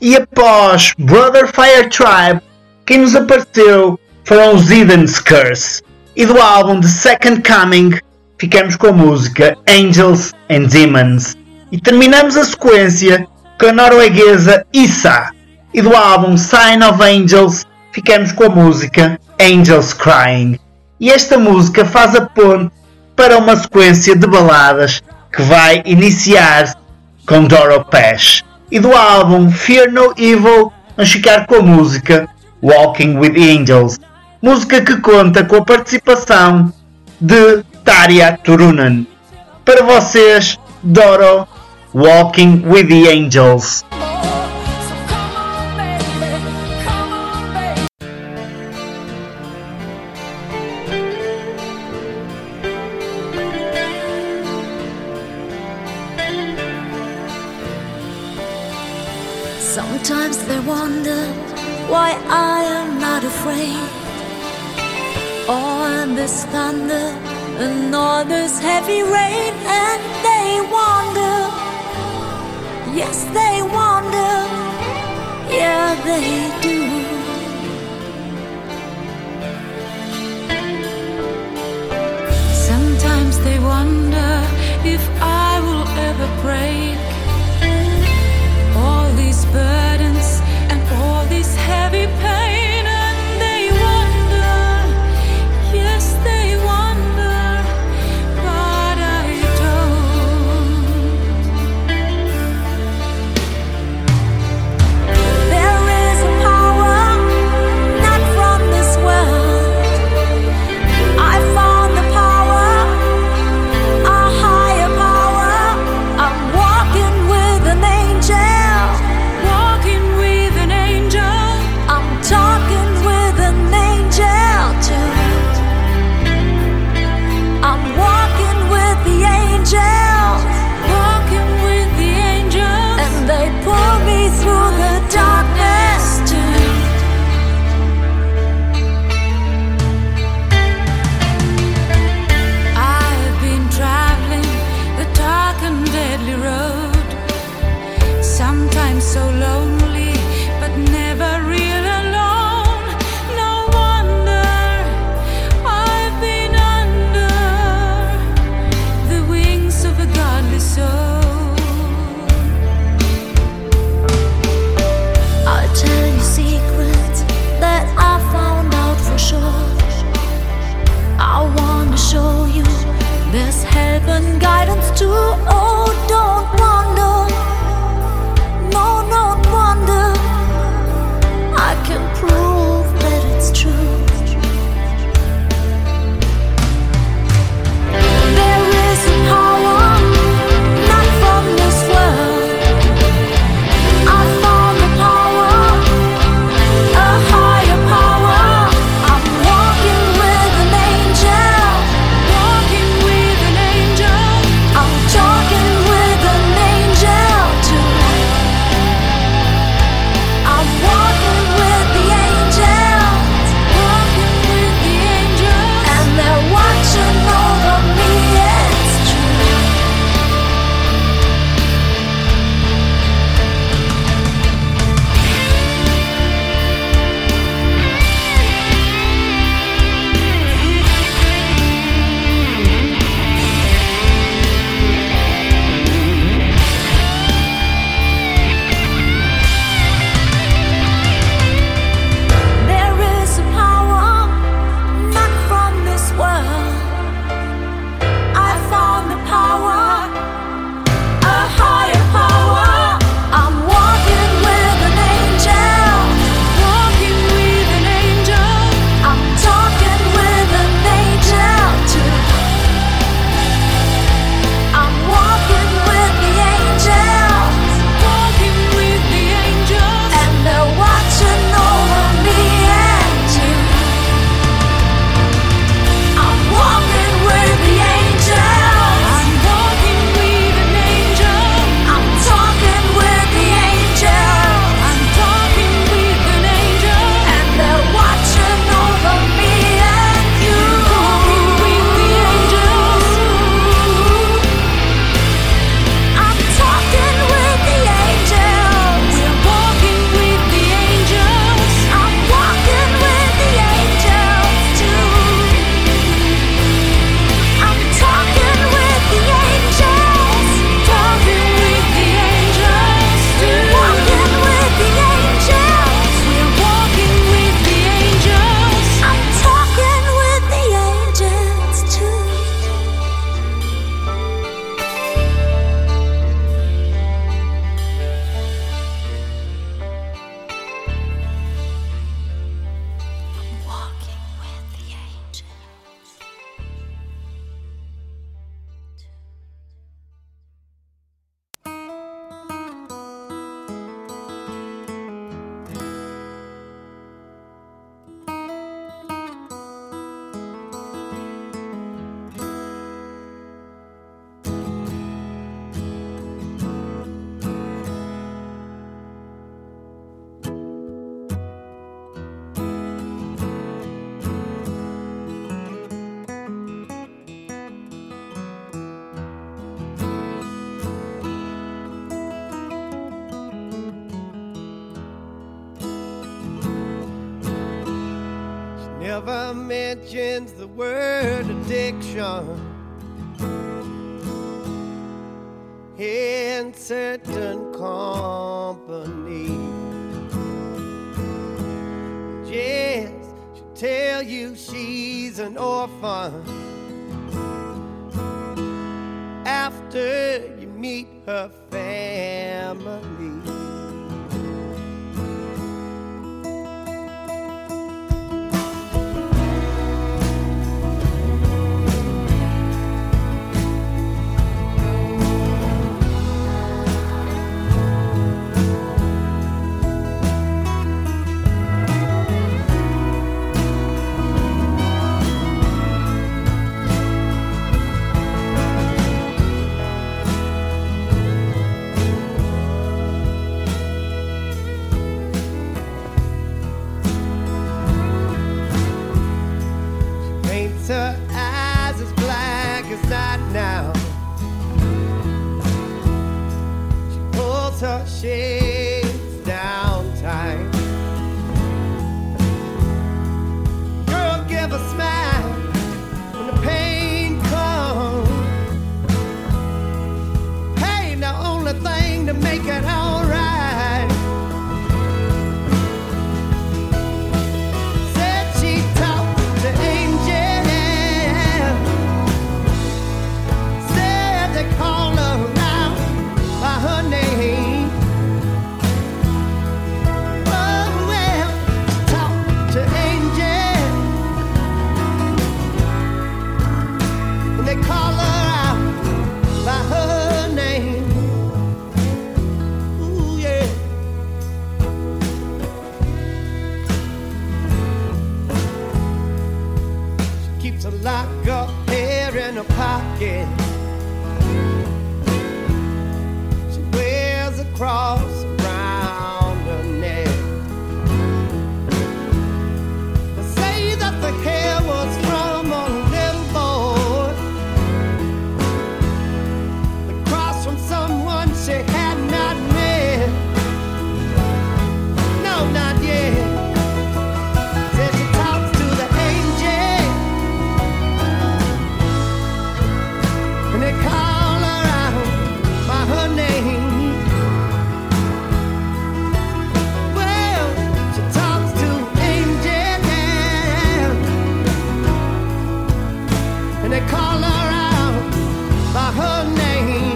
E após Brother Fire Tribe, quem nos apareceu foram os Eden's Curse. E do álbum The Second Coming, ficamos com a música Angels and Demons. E terminamos a sequência com a norueguesa Issa. E do álbum Sign of Angels, ficamos com a música Angels Crying. E esta música faz a ponte para uma sequência de baladas que vai iniciar com Doro Pesh. E do álbum Fear No Evil, vamos ficar com a música Walking with Angels. Música que conta com a participação de Tarja Turunen. Para vocês, Doro, Walking with the Angels. Sometimes they wonder why I am not afraid. All this thunder and all this heavy rain, and they wonder, yes they wonder, yeah they do. Sometimes they wonder if I will ever break all these burdens and all this heavy pain, and they wonder, yes they wonder, but I don't. There is a power not from this world. I found the power, a higher power. I'm walking with an angel. So lonely, but never real alone. No wonder I've been under the wings of a godly soul. I'll tell you secrets that I found out for sure. I wanna show you there's heaven guidance too. Oh, don't wonder. No, don't wonder, I can prove that it's true. There is a power not from this world. I found the power, a higher power. I'm walking with an angel, walking with an angel. I'm talking never mentions the word addiction in certain company. Yes, she'll tell you she's an orphan after you meet her family. Her eyes as black as night now. She pulls her shades down tight. Girl, give a smile when the pain comes. Pain, the only thing to make it alright. Lock up hair in her pocket. She wears a cross around her neck. They say that the hair was from a little boy. The cross from someone she had not met. No, not yet. Said she talks to the angel. And they call her out by her name. Well, she talks to angels, and they call her out by her name.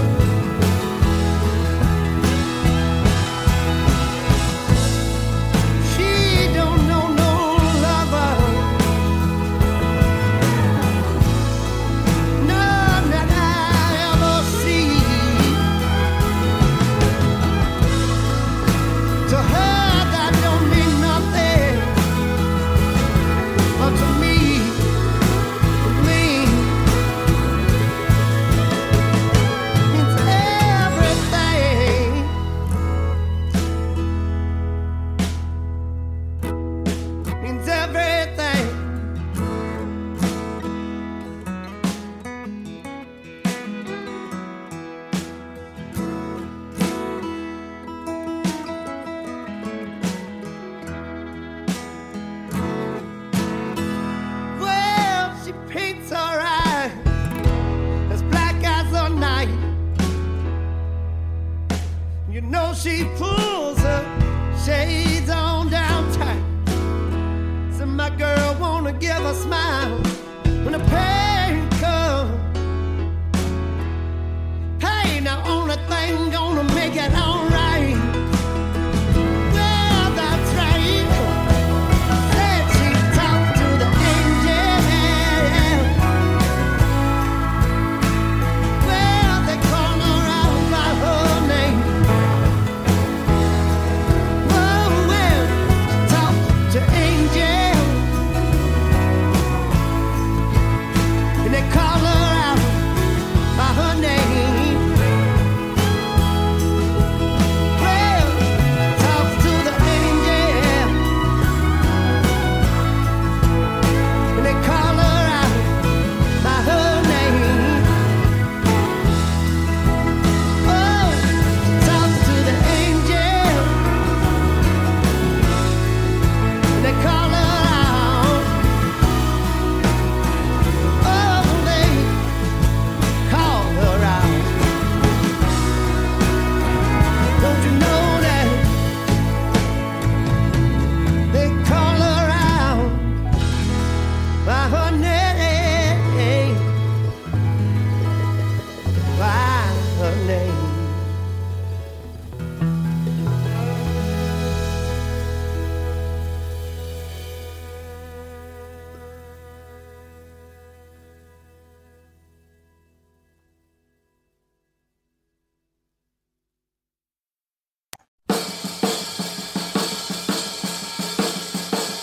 She don't know no lover. None that I ever see. To her that don't mean nothing, but to me, to me, means everything. Means everything. Well, she paints her eyes as black as the night. You know she pulls her shades on down tight. So my girl wanna give a smile when the pain comes. Pain, the only thing gonna make it alright. Well, that's right. Said she talked to the angel. Well, they call her out by her name. Oh, well, she talked to angel.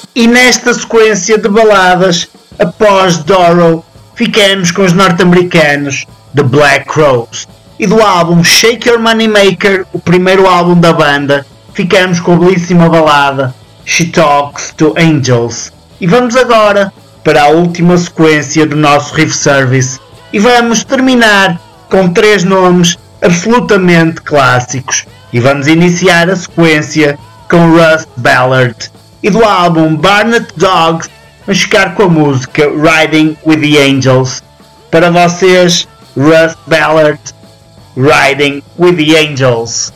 E nesta sequência de baladas, após Doro, ficamos com os norte-americanos The Black Crowes. E do álbum Shake Your Money Maker, o primeiro álbum da banda, ficamos com a belíssima balada She Talks to Angels. E vamos agora para a última sequência do nosso Riff Service e vamos terminar com três nomes absolutamente clássicos. E vamos iniciar a sequência com Russ Ballard. E do álbum Barnet Dogs, vamos ficar com a música Riding with the Angels. Para vocês, Russ Ballard, Riding with the Angels.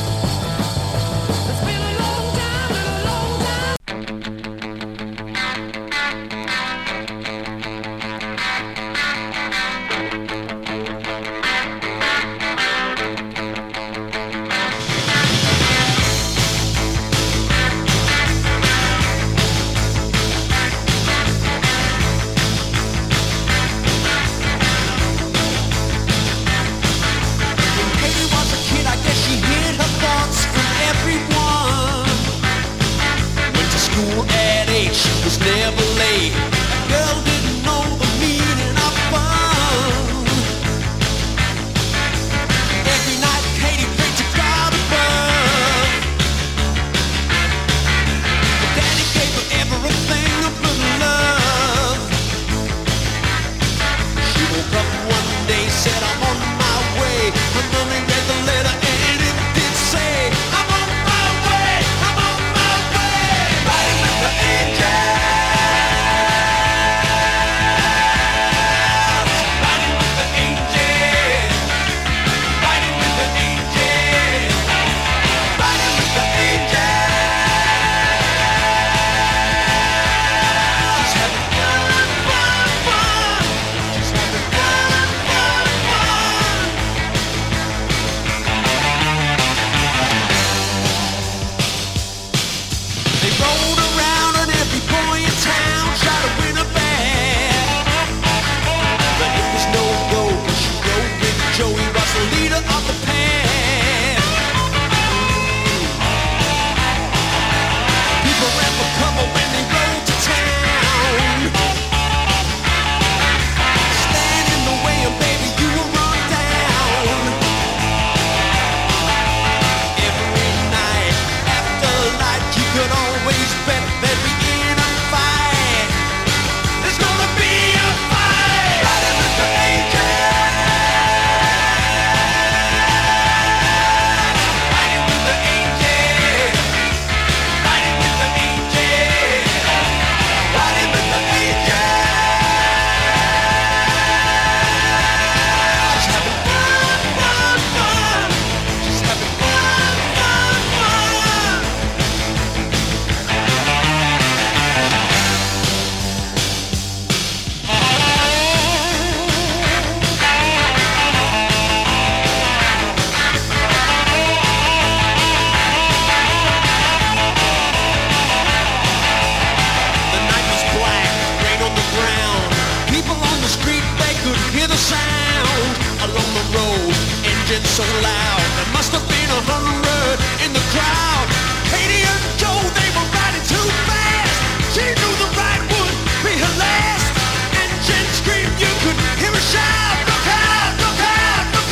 So loud, there must have been a hundred in the crowd. Katie and Joe, they were riding too fast. She knew the ride would be her last. And Jen screamed, you could hear her shout, look out, look out, look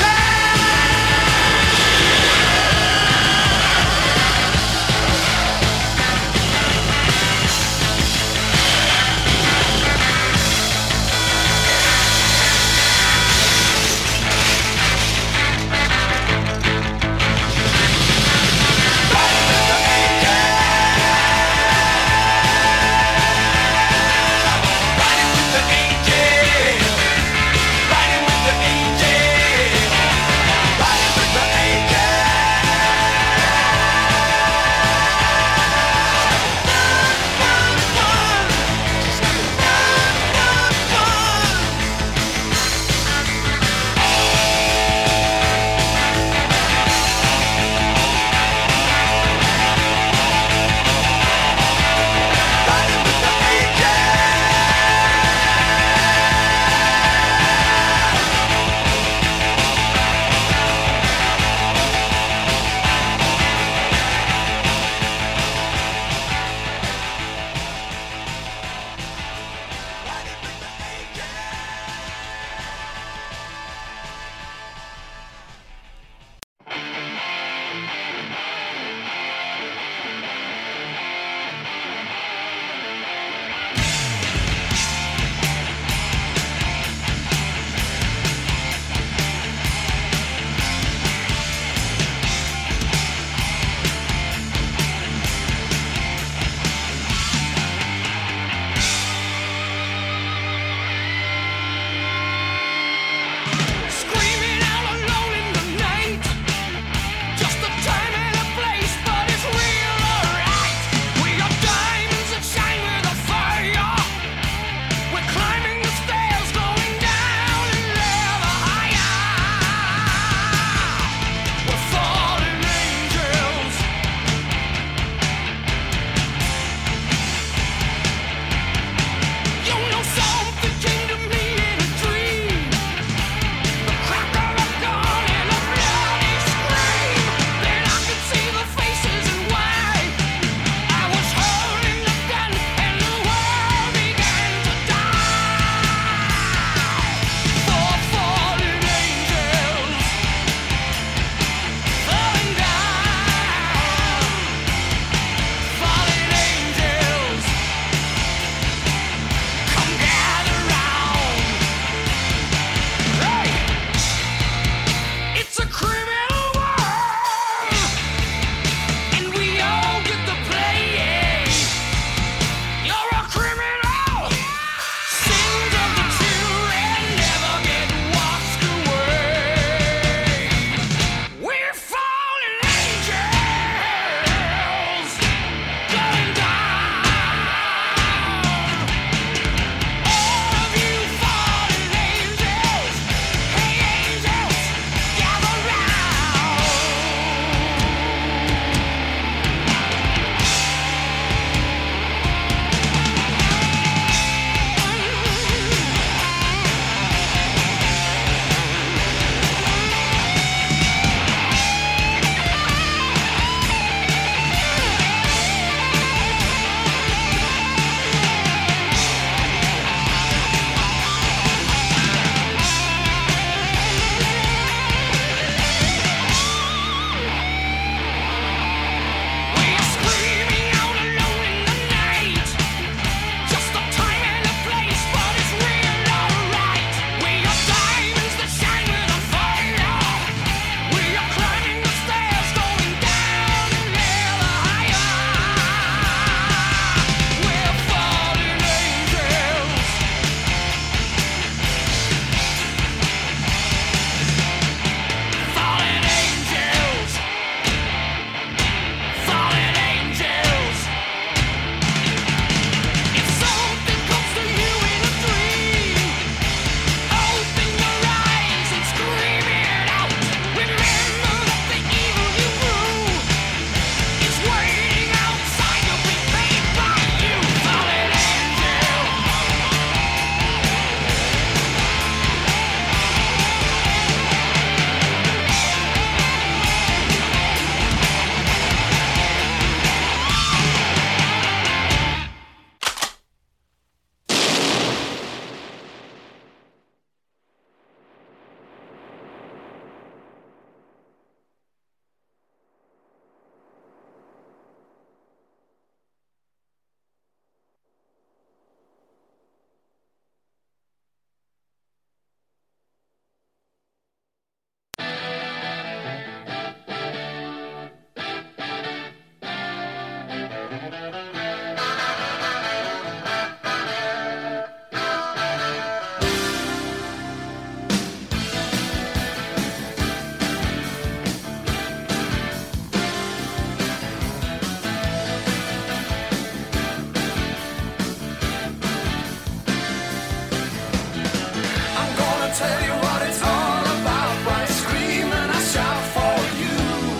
tell you what it's all about. Why I scream and I shout for you.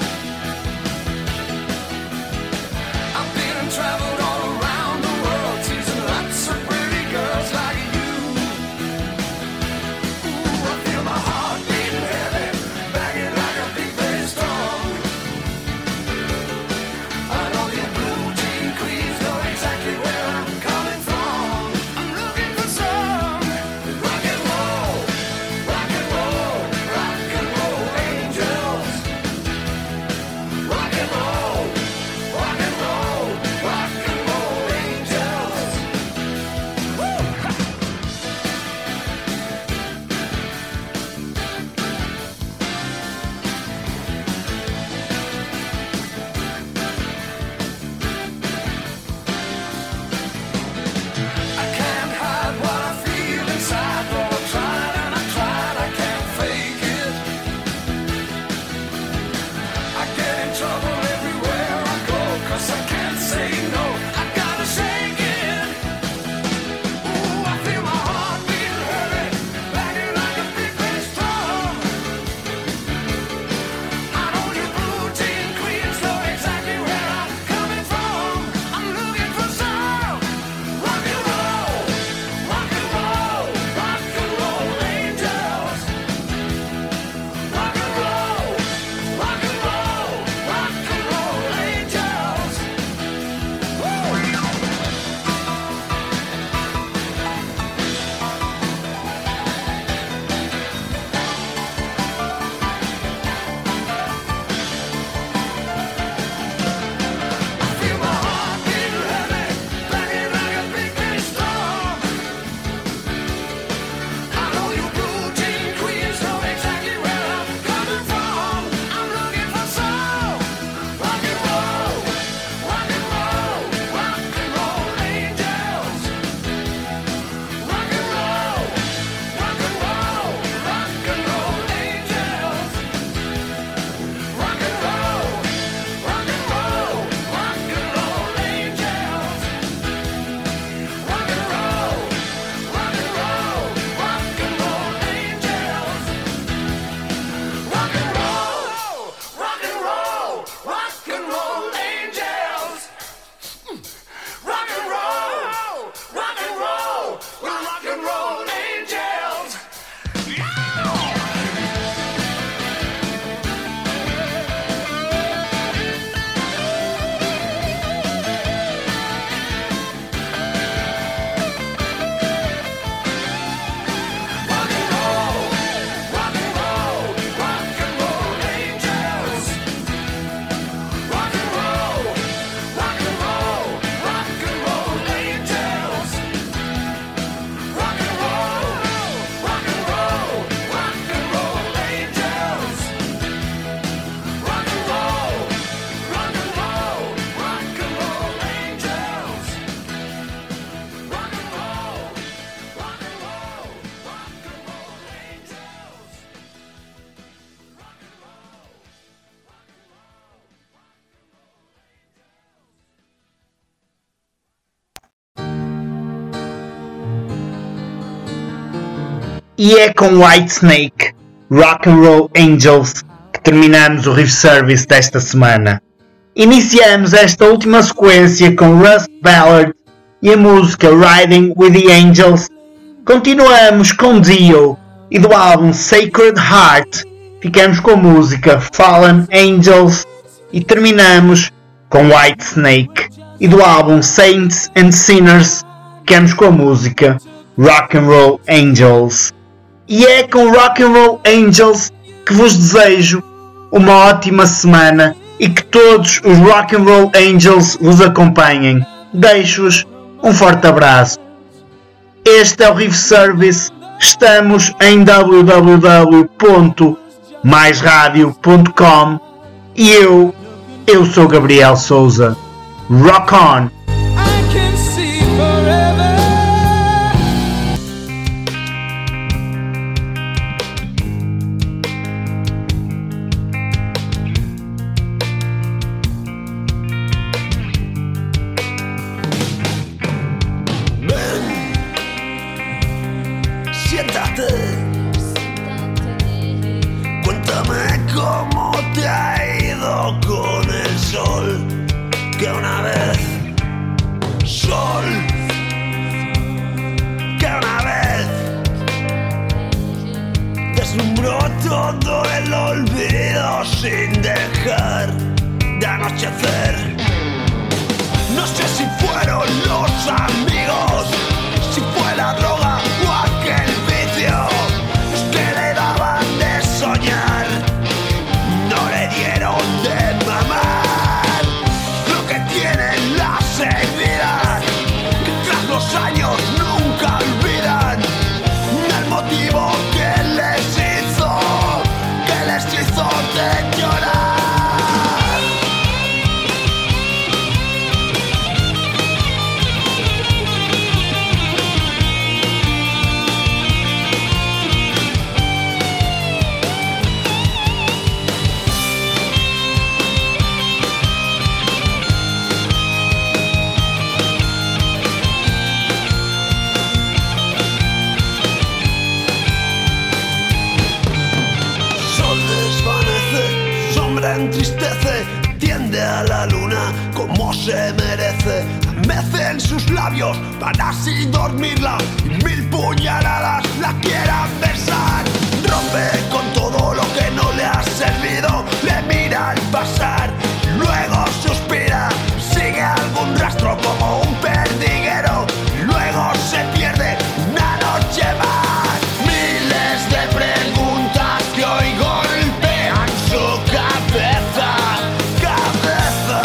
I've been and traveled all around the world, teasing lots of pretty girls like you. Ooh, I feel my heart beating heavy, banging like a big bass drum. I know you blue jean queens know exactly where I'm coming from. I'm looking for some rock and roll, rock and roll, rock and roll angels. Rock and roll, rock and roll, rock and roll angels. Woo! I can't hide what I feel inside, though I tried and I tried, I can't fake it. I get in trouble everywhere I go, 'cause I can't say no, I gotta shake it. Ooh, I feel my heart beating heavy, banging like a big bass drum. I know you blue jean queens know exactly where I'm coming from. I'm looking for some rock and roll, rock and roll, rock and roll angels. Rock and roll, rock and roll, rock and roll angels. Woo! I feel my heart beating heavy, banging like a big bass drum. I know you blue jean queens know exactly where I'm coming from. I'm looking for some rock and roll, rock and roll, rock and roll angels. Rock and roll, rock and roll, rock and roll angels. Rock and roll, rock and roll, rock and roll angels. Rock and roll, rock and roll, rock and roll angels. Rock and roll, rock and roll, rock and roll angels. Rock and roll, rock and roll, rock and roll angels. Rock and roll, rock and roll, rock and roll angels. Rock and roll, rock and roll, rock and roll angels. Rock and roll, rock and roll, rock and roll angels. Rock and roll, rock and roll, rock and roll angels. Rock and roll, rock and roll, rock and roll angels. E é com Whitesnake, Rock and Roll Angels, que terminamos o Riff Service desta semana. Iniciamos esta última sequência com Russ Ballard e a música Riding with the Angels. Continuamos com Dio e do álbum Sacred Heart ficamos com a música Fallen Angels e terminamos com Whitesnake e do álbum Saints and Sinners ficamos com a música Rock and Roll Angels. E é com Rock and Roll Angels que vos desejo uma ótima semana e que todos os Rock and Roll Angels vos acompanhem. Deixo-vos um forte abraço. Este é o Riff Service. Estamos em w w w ponto mais radio ponto com e eu, eu sou Gabriel Souza. Rock on! I can see forever. Ven, siéntate. Cuéntame cómo te ha ido con el sol, que una vez, sol, que una vez deslumbró todo el olvido sin dejar de anochecer. No sé si fueron los amigos, si fue la droga o aquel vicio, los que le daban de soñar, no le dieron de mamar. Lo que tienen las heridas, que tras los años nunca olvidan el motivo que les hizo, que les hizo de llorar. Entristece, tiende a la luna como se merece. Mece en sus labios para así dormirla y mil puñaladas la quieran besar. Rompe con todo lo que no le ha servido, le mira al pasar, luego suspira, sigue algún rastro como un perdiguero, luego se pierde una noche más. Miles de preguntas que hoy golpean su cabeza, cabeza,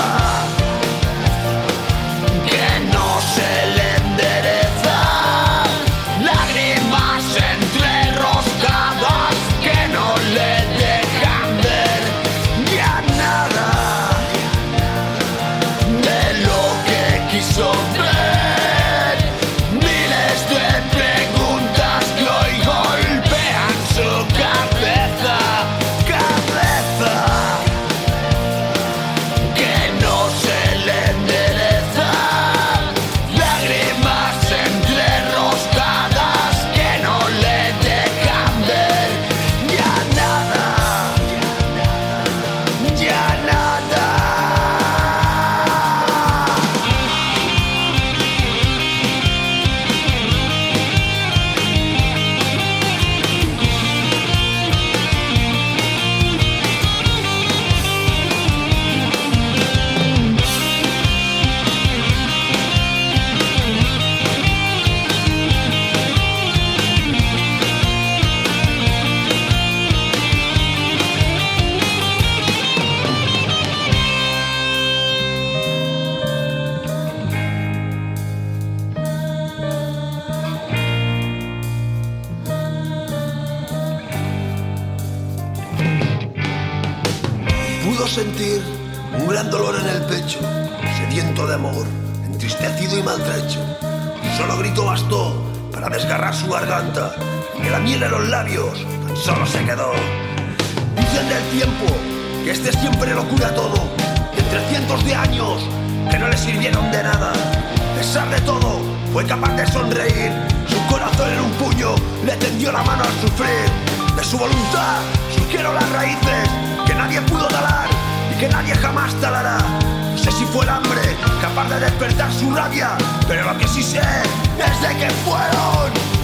que no se le endereza, lágrimas entreroscadas que no le dejan ver ya nada de lo que quiso ver. Miles de preguntas que hoy golpean su cabeza, cabeza, que no se le endereza, lágrimas entreroscadas que no le dejan ver ya nada, ya nada. Pudo sentir un gran dolor en el pecho, sediento de amor, entristecido y maltrecho. Un solo grito bastó para desgarrar su garganta, que la miel en los labios tan solo se quedó. Dicen del tiempo que este siempre lo cura todo, entre cientos de años que no le sirvieron de nada. A pesar de todo, fue capaz de sonreír, su corazón en un puño le tendió la mano al sufrir. De su voluntad surgieron las raíces que nadie pudo talar y que nadie jamás talará. No sé si fue el hambre capaz de despertar su rabia, pero lo que sí sé es de que fueron